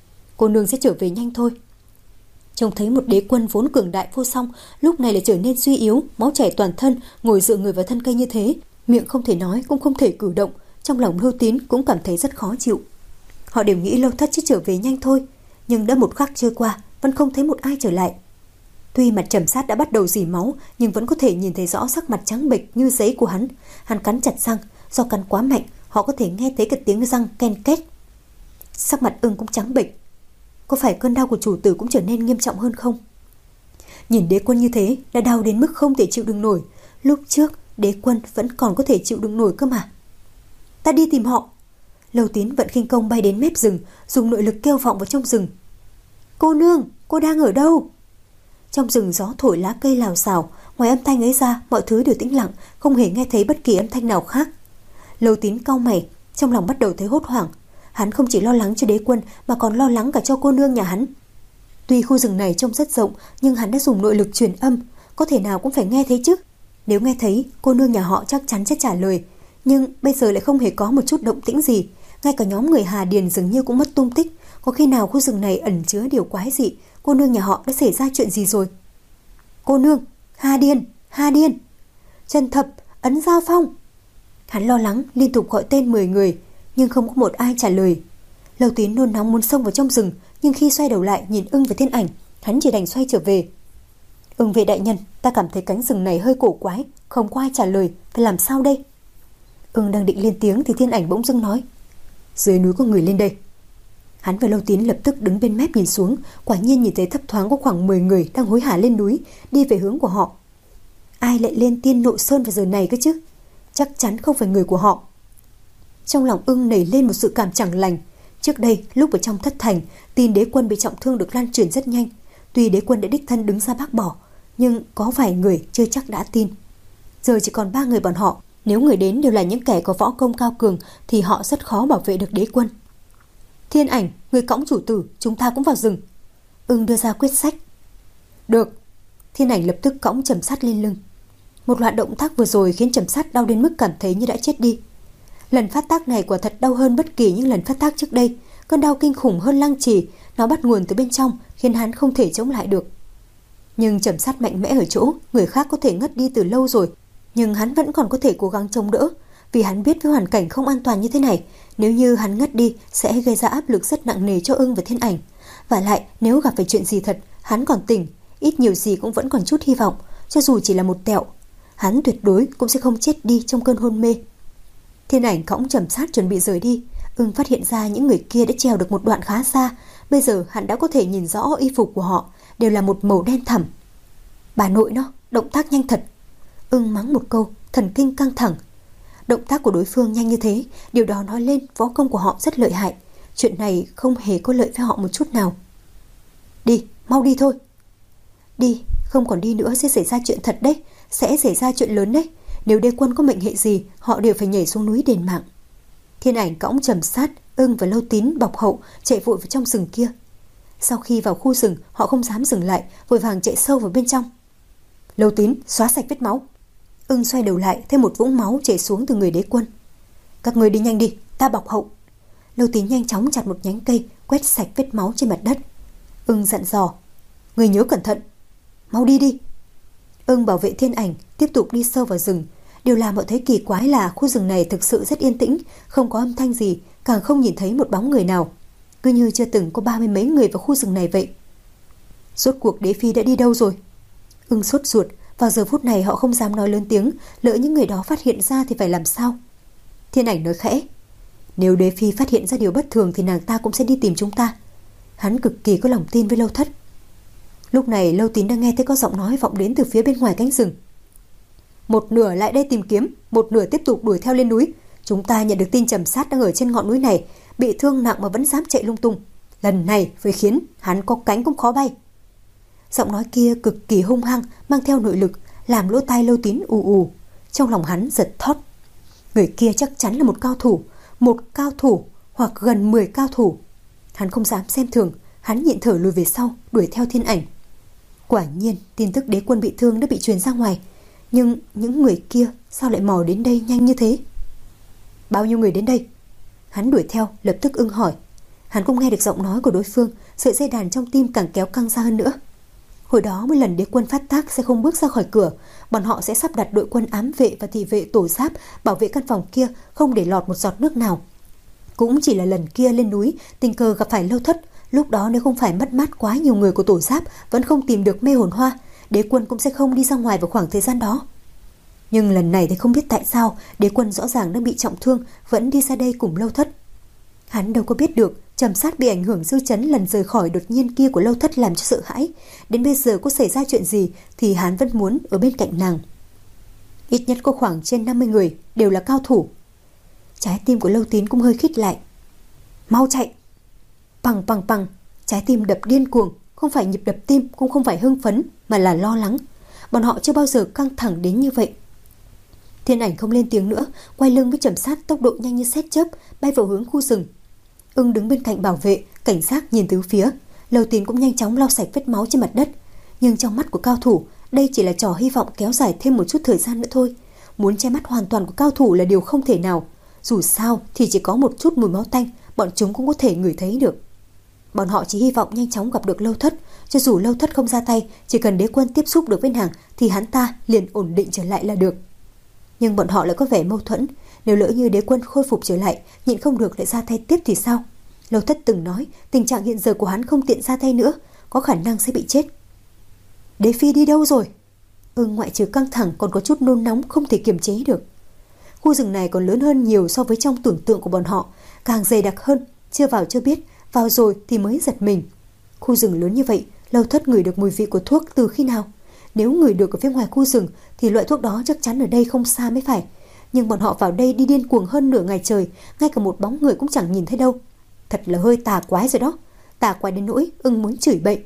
Cô nương sẽ trở về nhanh thôi. Trông thấy một đế quân vốn cường đại vô song, lúc này lại trở nên suy yếu, máu chảy toàn thân, ngồi dựa người vào thân cây như thế, miệng không thể nói cũng không thể cử động, trong lòng Lâu Tín cũng cảm thấy rất khó chịu. Họ đều nghĩ Lâu Thất sẽ trở về nhanh thôi, nhưng đã một khắc trôi qua, vẫn không thấy một ai trở lại. Tuy mặt Trầm Sát đã bắt đầu rỉ máu, nhưng vẫn có thể nhìn thấy rõ sắc mặt trắng bệch như giấy của hắn. Hắn cắn chặt răng, do cắn quá mạnh, họ có thể nghe thấy cái tiếng răng ken két. Sắc mặt Ưng cũng trắng bệch. Có phải cơn đau của chủ tử cũng trở nên nghiêm trọng hơn không? Nhìn đế quân như thế đã đau đến mức không thể chịu đựng nổi. Lúc trước đế quân vẫn còn có thể chịu đựng nổi cơ mà. Ta đi tìm họ. Lâu Tín vận khinh công bay đến mép rừng, dùng nội lực kêu vọng vào trong rừng. Cô nương, cô đang ở đâu? Trong rừng gió thổi lá cây lào xào, ngoài âm thanh ấy ra mọi thứ đều tĩnh lặng, không hề nghe thấy bất kỳ âm thanh nào khác. Lâu Tín cau mày, trong lòng bắt đầu thấy hốt hoảng. Hắn không chỉ lo lắng cho đế quân mà còn lo lắng cả cho cô nương nhà hắn. Tuy khu rừng này trông rất rộng, nhưng hắn đã dùng nội lực truyền âm, có thể nào cũng phải nghe thấy chứ. Nếu nghe thấy, cô nương nhà họ chắc chắn sẽ trả lời. Nhưng bây giờ lại không hề có một chút động tĩnh gì. Ngay cả nhóm người Hà Điền dường như cũng mất tung tích. Có khi nào khu rừng này ẩn chứa điều quái dị, cô nương nhà họ đã xảy ra chuyện gì rồi? Cô nương, Hà Điền, Hà Điền, Trần Thập, Ấn Giao Phong. Hắn lo lắng liên tục gọi tên mười người, nhưng không có một ai trả lời. Lâu Tín nôn nóng muốn xông vào trong rừng, nhưng khi xoay đầu lại nhìn Ưng và Thiên Ảnh, hắn chỉ đành xoay trở về. Ưng vệ đại nhân, ta cảm thấy cánh rừng này hơi cổ quái, không có ai trả lời, phải làm sao đây? Ưng đang định lên tiếng thì Thiên Ảnh bỗng dưng nói, dưới núi có người lên đây. Hắn và Lâu Tín lập tức đứng bên mép nhìn xuống, quả nhiên nhìn thấy thấp thoáng có khoảng mười người đang hối hả lên núi, đi về hướng của họ. Ai lại lên Tiên Nội Sơn vào giờ này cơ chứ? Chắc chắn không phải người của họ. Trong lòng Ưng nảy lên một sự cảm chẳng lành. Trước đây, lúc ở trong thất thành, tin đế quân bị trọng thương được lan truyền rất nhanh. Tuy đế quân đã đích thân đứng ra bác bỏ, nhưng có vài người chưa chắc đã tin. Giờ chỉ còn ba người bọn họ. Nếu người đến đều là những kẻ có võ công cao cường thì họ rất khó bảo vệ được đế quân. Thiên Ảnh, người cõng chủ tử, chúng ta cũng vào rừng. Ưng đưa ra quyết sách. Được. Thiên Ảnh lập tức cõng Trầm Sát lên lưng. Một loạt động tác vừa rồi khiến Trầm Sát đau đến mức cảm thấy như đã chết đi. Lần phát tác này quả thật đau hơn bất kỳ những lần phát tác trước đây. Cơn đau kinh khủng hơn lăng trì, nó bắt nguồn từ bên trong, khiến hắn không thể chống lại được. Nhưng Trầm Sát mạnh mẽ ở chỗ, người khác có thể ngất đi từ lâu rồi, nhưng hắn vẫn còn có thể cố gắng chống đỡ, vì hắn biết với hoàn cảnh không an toàn như thế này, nếu như hắn ngất đi sẽ gây ra áp lực rất nặng nề cho Ưng và Thiên Ảnh. Và lại, nếu gặp phải chuyện gì thật, hắn còn tỉnh, ít nhiều gì cũng vẫn còn chút hy vọng, cho dù chỉ là một tẹo. Hắn tuyệt đối cũng sẽ không chết đi trong cơn hôn mê. Thiên Ảnh cõng Trầm Sát chuẩn bị rời đi. Ưng phát hiện ra những người kia đã trèo được một đoạn khá xa. Bây giờ hắn đã có thể nhìn rõ y phục của họ đều là một màu đen thẳm. Bà nội nó, động tác nhanh thật. Ưng mắng một câu, thần kinh căng thẳng. Động tác của đối phương nhanh như thế, điều đó nói lên võ công của họ rất lợi hại. Chuyện này không hề có lợi với họ một chút nào. Đi, mau đi thôi. Đi, không còn đi nữa sẽ xảy ra chuyện thật đấy. Sẽ xảy ra chuyện lớn đấy. Nếu đế quân có mệnh hệ gì, họ đều phải nhảy xuống núi đền mạng. Thiên Ảnh cõng Trầm Sát, Ưng và Lâu Tín bọc hậu chạy vội vào trong rừng kia. Sau khi vào khu rừng, họ không dám dừng lại, vội vàng chạy sâu vào bên trong. Lâu Tín, xóa sạch vết máu. Ưng xoay đầu lại, thấy một vũng máu chảy xuống từ người đế quân. Các người đi nhanh đi, ta bọc hậu. Lâu Tín nhanh chóng chặt một nhánh cây, quét sạch vết máu trên mặt đất. Ưng dặn dò, người nhớ cẩn thận, mau đi đi. Ưng bảo vệ Thiên Ảnh tiếp tục đi sâu vào rừng. Điều làm họ thấy kỳ quái là khu rừng này thực sự rất yên tĩnh, không có âm thanh gì, càng không nhìn thấy một bóng người nào, cứ như chưa từng có ba mươi mấy người vào khu rừng này vậy. Rốt cuộc đế phi đã đi đâu rồi? Ưng sốt ruột. Vào giờ phút này họ không dám nói lớn tiếng, lỡ những người đó phát hiện ra thì phải làm sao? Thiên Ảnh nói khẽ, nếu đế phi phát hiện ra điều bất thường thì nàng ta cũng sẽ đi tìm chúng ta. Hắn cực kỳ có lòng tin với Lâu Thất. Lúc này Lâu Tín đang nghe thấy có giọng nói vọng đến từ phía bên ngoài cánh rừng. Một nửa lại đây tìm kiếm, một nửa tiếp tục đuổi theo lên núi. Chúng ta nhận được tin Trầm Sát đang ở trên ngọn núi này, bị thương nặng mà vẫn dám chạy lung tung. Lần này phải khiến hắn có cánh cũng khó bay. Giọng nói kia cực kỳ hung hăng, mang theo nội lực, làm lỗ tai Lâu Tín ù ù. Trong lòng hắn giật thót. Người kia chắc chắn là một cao thủ, một cao thủ hoặc gần mười cao thủ. Hắn không dám xem thường, hắn nhịn thở lùi về sau, đuổi theo Thiên Ảnh. Quả nhiên tin tức đế quân bị thương đã bị truyền ra ngoài. Nhưng những người kia sao lại mò đến đây nhanh như thế? Bao nhiêu người đến đây? Hắn đuổi theo, lập tức ưng hỏi. Hắn cũng nghe được giọng nói của đối phương, sợi dây đàn trong tim càng kéo căng ra hơn nữa. Hồi đó mỗi lần đế quân phát tác sẽ không bước ra khỏi cửa, bọn họ sẽ sắp đặt đội quân ám vệ và thị vệ tổ giáp bảo vệ căn phòng kia không để lọt một giọt nước nào. Cũng chỉ là lần kia lên núi tình cờ gặp phải Lâu Thất, lúc đó nếu không phải mất mát quá nhiều người của tổ giáp vẫn không tìm được mê hồn hoa, đế quân cũng sẽ không đi ra ngoài vào khoảng thời gian đó. Nhưng lần này thì không biết tại sao đế quân rõ ràng đang bị trọng thương vẫn đi ra đây cùng Lâu Thất. Hắn đâu có biết được Trầm Sát bị ảnh hưởng dư chấn lần rời khỏi đột nhiên kia của Lâu Thất làm cho sợ hãi. Đến bây giờ có xảy ra chuyện gì thì hắn vẫn muốn ở bên cạnh nàng. Ít nhất có khoảng trên năm mươi người, đều là cao thủ. Trái tim của Lâu Tín cũng hơi khít lại. Mau chạy! Pằng pằng pằng, trái tim đập điên cuồng, không phải nhịp đập tim, cũng không phải hưng phấn, mà là lo lắng. Bọn họ chưa bao giờ căng thẳng đến như vậy. Thiên Ảnh không lên tiếng nữa, quay lưng với Trầm Sát, tốc độ nhanh như sét chớp bay vào hướng khu rừng. Ưng đứng bên cạnh bảo vệ, cảnh giác nhìn tứ phía. Lâu Tín cũng nhanh chóng lau sạch vết máu trên mặt đất. Nhưng trong mắt của cao thủ, đây chỉ là trò hy vọng kéo dài thêm một chút thời gian nữa thôi. Muốn che mắt hoàn toàn của cao thủ là điều không thể nào. Dù sao thì chỉ có một chút mùi máu tanh, bọn chúng cũng có thể ngửi thấy được. Bọn họ chỉ hy vọng nhanh chóng gặp được Lâu Thất. Cho dù Lâu Thất không ra tay, chỉ cần đế quân tiếp xúc được với nàng thì hắn ta liền ổn định trở lại là được. Nhưng bọn họ lại có vẻ mâu thuẫn. Nếu lỡ như đế quân khôi phục trở lại, nhịn không được lại ra tay tiếp thì sao? Lâu Thất từng nói tình trạng hiện giờ của hắn không tiện ra tay nữa, có khả năng sẽ bị chết. Đế phi đi đâu rồi? Ưng ngoại trừ căng thẳng còn có chút nôn nóng không thể kiềm chế được. Khu rừng này còn lớn hơn nhiều so với trong tưởng tượng của bọn họ, càng dày đặc hơn. Chưa vào chưa biết, vào rồi thì mới giật mình. Khu rừng lớn như vậy, Lâu Thất ngửi được mùi vị của thuốc từ khi nào? Nếu ngửi được ở phía ngoài khu rừng thì loại thuốc đó chắc chắn ở đây không xa mới phải. Nhưng bọn họ vào đây đi điên cuồng hơn nửa ngày trời, ngay cả một bóng người cũng chẳng nhìn thấy đâu. Thật là hơi tà quái rồi đó. Tà quái đến nỗi Ưng muốn chửi bậy.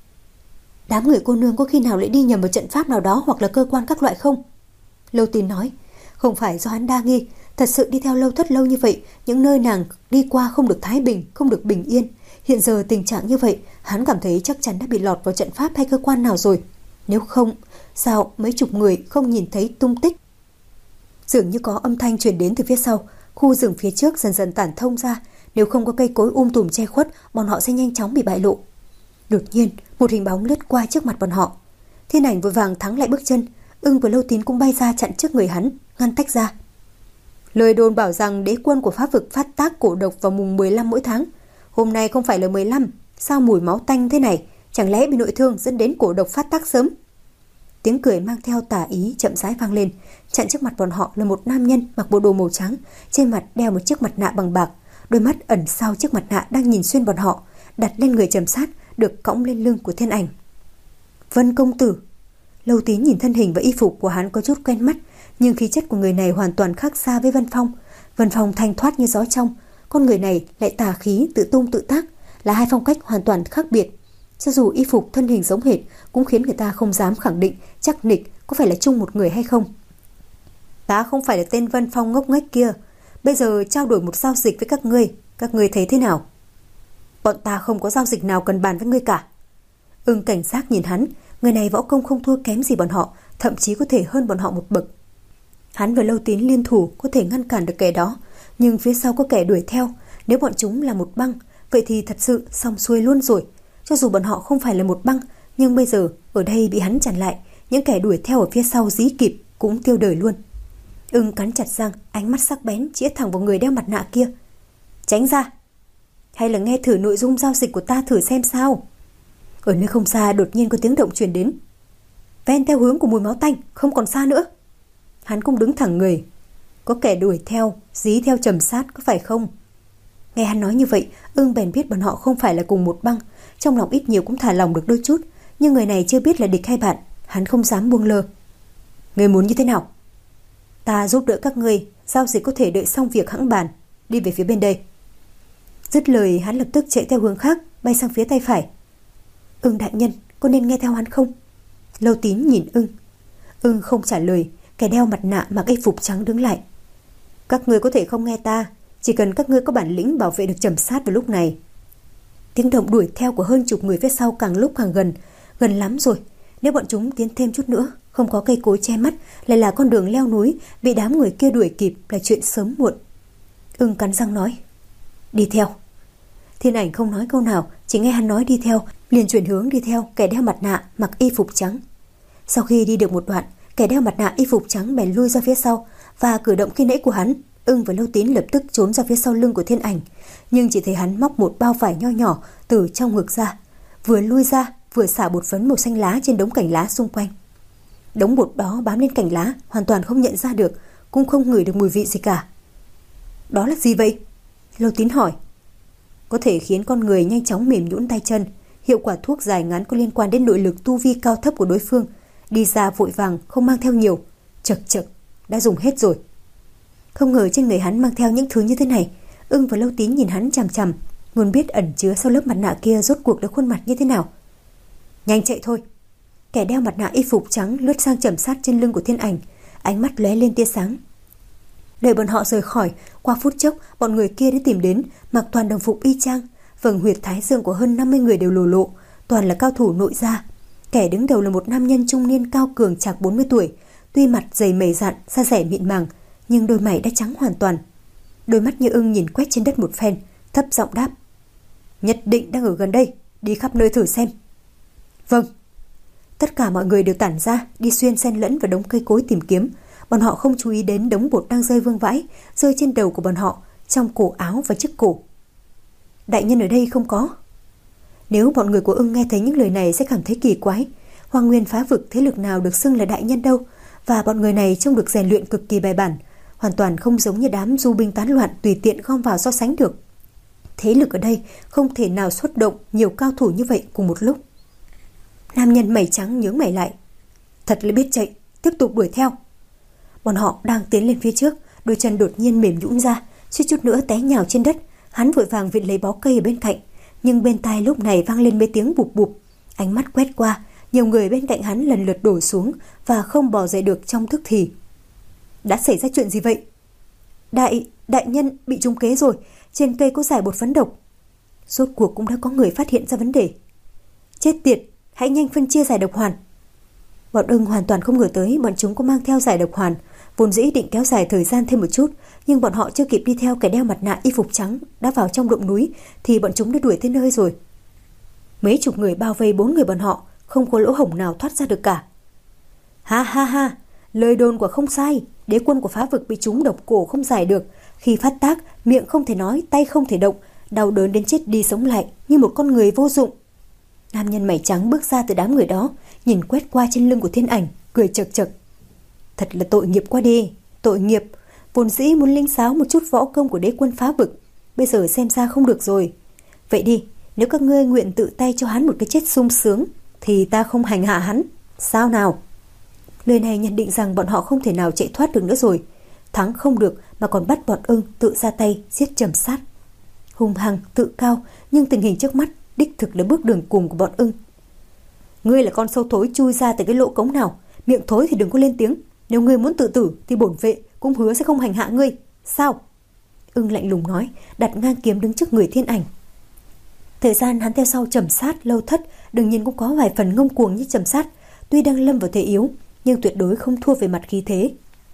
Đám người cô nương có khi nào lại đi nhầm vào trận pháp nào đó hoặc là cơ quan các loại không? Lâu Tín nói. Không phải do hắn đa nghi, thật sự đi theo Lâu Thất lâu như vậy, những nơi nàng đi qua không được thái bình, không được bình yên. Hiện giờ tình trạng như vậy, hắn cảm thấy chắc chắn đã bị lọt vào trận pháp hay cơ quan nào rồi. Nếu không, sao mấy chục người không nhìn thấy tung tích? Dường như có âm thanh truyền đến từ phía sau, khu rừng phía trước dần dần tản thông ra. Nếu không có cây cối um tùm che khuất, bọn họ sẽ nhanh chóng bị bại lộ. Đột nhiên, một hình bóng lướt qua trước mặt bọn họ. Thiên Ảnh vội vàng thắng lại bước chân. Ưng và Lâu Tín cũng bay ra chặn trước người hắn, ngăn tách ra. Lời đồn bảo rằng đế quân của pháp vực phát tác cổ độc vào mùng mười lăm mỗi tháng. Hôm nay không phải là mười lăm, sao mùi máu tanh thế này? Chẳng lẽ bị nội thương dẫn đến cổ độc phát tác sớm? Tiếng cười mang theo tà ý chậm rãi vang lên. Chặn trước mặt bọn họ là một nam nhân mặc bộ đồ màu trắng, trên mặt đeo một chiếc mặt nạ bằng bạc, đôi mắt ẩn sau chiếc mặt nạ đang nhìn xuyên bọn họ, đặt lên người Trầm Sát, được cõng lên lưng của Thiên Ảnh. Vân công tử. Lâu Tín nhìn thân hình và y phục của hắn có chút quen mắt, nhưng khí chất của người này hoàn toàn khác xa với Vân Phong. Vân Phong thanh thoát như gió trong, con người này lại tà khí, tự tung tự tác, là hai phong cách hoàn toàn khác biệt. Cho dù y phục thân hình giống hệt cũng khiến người ta không dám khẳng định chắc nịch có phải là chung một người hay không. Ta không phải là tên Vân Phong ngốc nghếch kia. Bây giờ trao đổi một giao dịch với các ngươi, các ngươi thấy thế nào? Bọn ta không có giao dịch nào cần bàn với ngươi cả. Ưng cảnh giác nhìn hắn, người này võ công không thua kém gì bọn họ, thậm chí có thể hơn bọn họ một bậc. Hắn và Lâu Tín liên thủ có thể ngăn cản được kẻ đó, nhưng phía sau có kẻ đuổi theo. Nếu bọn chúng là một băng, vậy thì thật sự xong xuôi luôn rồi. Cho dù bọn họ không phải là một băng, nhưng bây giờ ở đây bị hắn chặn lại, những kẻ đuổi theo ở phía sau dí kịp cũng tiêu đời luôn. Ưng cắn chặt răng, ánh mắt sắc bén chĩa thẳng vào người đeo mặt nạ kia. Tránh ra! Hay là nghe thử nội dung giao dịch của ta thử xem sao? Ở nơi không xa đột nhiên có tiếng động truyền đến. Ven theo hướng của mùi máu tanh, không còn xa nữa. Hắn cũng đứng thẳng người. Có kẻ đuổi theo, dí theo Trầm Sát có phải không? Nghe hắn nói như vậy, Ưng bèn biết bọn họ không phải là cùng một băng, trong lòng ít nhiều cũng thả lòng được đôi chút, nhưng người này chưa biết là địch hay bạn, hắn không dám buông lơ. Ngươi muốn như thế nào? Ta giúp đỡ các ngươi, giao dịch có thể đợi xong việc hẵng bàn, đi về phía bên đây. Dứt lời, hắn lập tức chạy theo hướng khác, bay sang phía tay phải. Ưng đại nhân, có nên nghe theo hắn không? Lâu Tín nhìn Ưng. Ưng không trả lời, kẻ đeo mặt nạ mặc y phục trắng đứng lại. Các ngươi có thể không nghe ta, chỉ cần các ngươi có bản lĩnh bảo vệ được Trầm Sát vào lúc này. Tiếng động đuổi theo của hơn chục người phía sau càng lúc càng gần, gần lắm rồi. Nếu bọn chúng tiến thêm chút nữa, không có cây cối che mắt, lại là con đường leo núi, bị đám người kia đuổi kịp là chuyện sớm muộn. Ưng cắn răng nói, đi theo. Thiên Ảnh không nói câu nào, chỉ nghe hắn nói đi theo, liền chuyển hướng đi theo kẻ đeo mặt nạ mặc y phục trắng. Sau khi đi được một đoạn, kẻ đeo mặt nạ y phục trắng bèn lui ra phía sau, và cử động khi nãy của hắn, Ưng và Lâu Tín lập tức trốn ra phía sau lưng của Thiên Ảnh, nhưng chỉ thấy hắn móc một bao vải nho nhỏ từ trong ngực ra, vừa lui ra vừa xả bột phấn màu xanh lá trên đống cành lá xung quanh. Đống bột đó bám lên cành lá, hoàn toàn không nhận ra được, cũng không ngửi được mùi vị gì cả. Đó là gì vậy? Lâu Tín hỏi. Có thể khiến con người nhanh chóng mềm nhũn tay chân. Hiệu quả thuốc dài ngắn có liên quan đến nội lực tu vi cao thấp của đối phương. Đi ra vội vàng, không mang theo nhiều. Chật chật, đã dùng hết rồi. Không ngờ trên người hắn mang theo những thứ như thế này. Ưng và Lâu Tín nhìn hắn chằm chằm, muốn biết ẩn chứa sau lớp mặt nạ kia rốt cuộc là khuôn mặt như thế nào. Nhanh chạy thôi. Kẻ đeo mặt nạ y phục trắng lướt sang chẩm sát trên lưng của Thiên Ảnh, ánh mắt lóe lên tia sáng. Đợi bọn họ rời khỏi, qua phút chốc bọn người kia đã tìm đến, mặc toàn đồng phục y chang, vầng huyệt thái dương của hơn năm mươi người đều lồ lộ, toàn là cao thủ nội gia. Kẻ đứng đầu là một nam nhân trung niên cao cường chạc bốn mươi tuổi, tuy mặt dày mày dạn, da dẻ mịn màng, nhưng đôi mày đã trắng hoàn toàn. Đôi mắt như ưng nhìn quét trên đất một phen, thấp giọng đáp, nhất định đang ở gần đây, đi khắp nơi thử xem. Vâng. Tất cả mọi người đều tản ra, đi xuyên xen lẫn vào đống cây cối tìm kiếm. Bọn họ không chú ý đến đống bột đang rơi vương vãi, rơi trên đầu của bọn họ, trong cổ áo và chiếc cổ. Đại nhân ở đây không có. Nếu bọn người của Ưng nghe thấy những lời này sẽ cảm thấy kỳ quái. Hoang Nguyên phá vực thế lực nào được xưng là đại nhân đâu, và bọn người này trông được rèn luyện cực kỳ bài bản, hoàn toàn không giống như đám du binh tán loạn tùy tiện gom vào so sánh được. Thế lực ở đây không thể nào xuất động nhiều cao thủ như vậy cùng một lúc. Nam nhân mày trắng nhướng mày lại. Thật là biết chạy, tiếp tục đuổi theo. Bọn họ đang tiến lên phía trước, đôi chân đột nhiên mềm nhũn ra, suýt chút nữa té nhào trên đất. Hắn vội vàng viện lấy bó cây ở bên cạnh, nhưng bên tai lúc này vang lên mấy tiếng bụp bụp. Ánh mắt quét qua, nhiều người bên cạnh hắn lần lượt đổ xuống và không bò dậy được trong tức thì. Đã xảy ra chuyện gì vậy? Đại, đại nhân bị trúng kế rồi, trên cây có giải bột phấn độc. Rốt cuộc cũng đã có người phát hiện ra vấn đề. Chết tiệt, hãy nhanh phân chia giải độc hoàn. Bọn Ưng hoàn toàn không ngờ tới bọn chúng có mang theo giải độc hoàn, vốn dĩ định kéo dài thời gian thêm một chút, nhưng bọn họ chưa kịp đi theo kẻ đeo mặt nạ y phục trắng đã vào trong động núi thì bọn chúng đã đuổi tới nơi rồi. Mấy chục người bao vây bốn người bọn họ, không có lỗ hổng nào thoát ra được cả. Ha ha ha, lời đồn của không sai, đế quân của phá vực bị trúng độc cổ không giải được, khi phát tác miệng không thể nói, tay không thể động, đau đớn đến chết đi sống lại như một con người vô dụng. Nam nhân mày trắng bước ra từ đám người đó, nhìn quét qua trên lưng của Thiên Ảnh, cười chật chật. Thật là tội nghiệp quá đi, tội nghiệp. Vốn dĩ muốn linh giáo một chút võ công của đế quân phá vực, bây giờ xem ra không được rồi. Vậy đi, nếu các ngươi nguyện tự tay cho hắn một cái chết sung sướng, thì ta không hành hạ hắn. Sao nào? Lời này nhận định rằng bọn họ không thể nào chạy thoát được nữa rồi. Thắng không được mà còn bắt bọn Ưng tự ra tay giết Trầm Sát. Hung hăng, tự cao, nhưng tình hình trước mắt đích thực là bước đường cùng của bọn Ưng. Ngươi là con sâu thối chui ra từ cái lỗ cống nào, miệng thối thì đừng có lên tiếng. Nếu ngươi muốn tự tử thì bổn vệ cũng hứa sẽ không hành hạ ngươi. Sao? Ưng lạnh lùng nói, đặt ngang kiếm đứng trước người Thiên Ảnh. Thời gian hắn theo sau Trầm Sát, Lâu Thất đương nhiên cũng có vài phần ngông cuồng như Trầm Sát, tuy đang lâm vào thế yếu nhưng tuyệt đối không thua về mặt khí thế.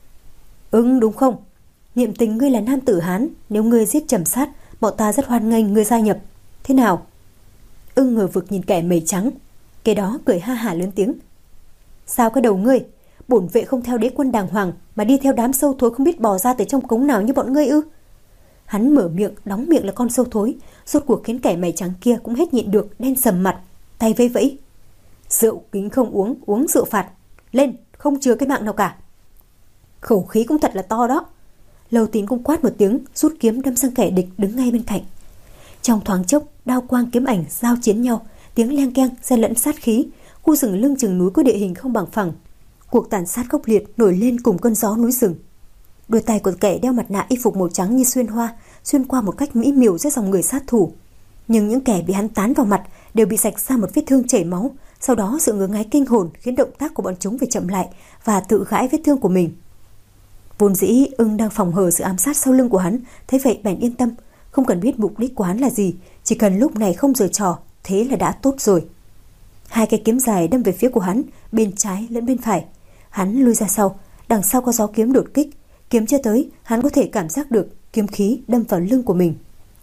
Ưng đúng không? Niệm tình ngươi là nam tử Hán, nếu ngươi giết Trầm Sát, bọn ta rất hoan nghênh ngươi gia nhập. Thế nào? Ưng ngờ vực nhìn kẻ mày trắng, cái đó cười ha hả lớn tiếng. Sao cái đầu ngươi? Bổn vệ không theo đế quân đàng hoàng mà đi theo đám sâu thối không biết bò ra từ trong cống nào như bọn ngươi ư? Hắn mở miệng, đóng miệng là con sâu thối, rốt cuộc khiến kẻ mày trắng kia cũng hết nhịn được, đen sầm mặt, tay vẫy vẫy. Rượu kính không uống, uống rượu phạt. Lên, không chừa cái mạng nào cả. Khẩu khí cũng thật là to đó. Lâu Tín cũng quát một tiếng, rút kiếm đâm sang kẻ địch đứng ngay bên cạnh. Trong thoáng chốc, đao quang kiếm ảnh giao chiến nhau, tiếng leng keng xen lẫn sát khí. Khu rừng lưng chừng núi có địa hình không bằng phẳng, cuộc tàn sát khốc liệt nổi lên cùng cơn gió núi rừng. Đôi tay của kẻ đeo mặt nạ y phục màu trắng như xuyên hoa, xuyên qua một cách mỹ miều giữa dòng người sát thủ. Nhưng những kẻ bị hắn tán vào mặt đều bị rạch ra một vết thương chảy máu. Sau đó sự ngứa ngáy kinh hồn khiến động tác của bọn chúng phải chậm lại và tự gãi vết thương của mình. Vốn dĩ Ưng đang phòng hờ sự ám sát sau lưng của hắn, thấy vậy bèn yên tâm, không cần biết mục đích của hắn là gì, chỉ cần lúc này không giở trò, thế là đã tốt rồi. Hai cái kiếm dài đâm về phía của hắn, bên trái lẫn bên phải. Hắn lùi ra sau, đằng sau có gió kiếm đột kích. Kiếm chưa tới, hắn có thể cảm giác được kiếm khí đâm vào lưng của mình.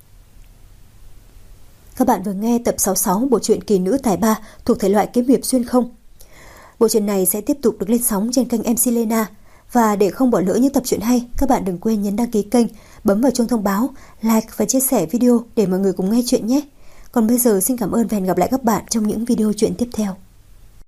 Các bạn vừa nghe tập sáu mươi sáu bộ truyện Kỳ Nữ Tài Ba thuộc thể loại kiếm hiệp xuyên không. Bộ truyện này sẽ tiếp tục được lên sóng trên kênh em xê Lena. Và để không bỏ lỡ những tập truyện hay, các bạn đừng quên nhấn đăng ký kênh, bấm vào chuông thông báo, like và chia sẻ video để mọi người cùng nghe chuyện nhé. Còn bây giờ xin cảm ơn và hẹn gặp lại các bạn trong những video truyện tiếp theo.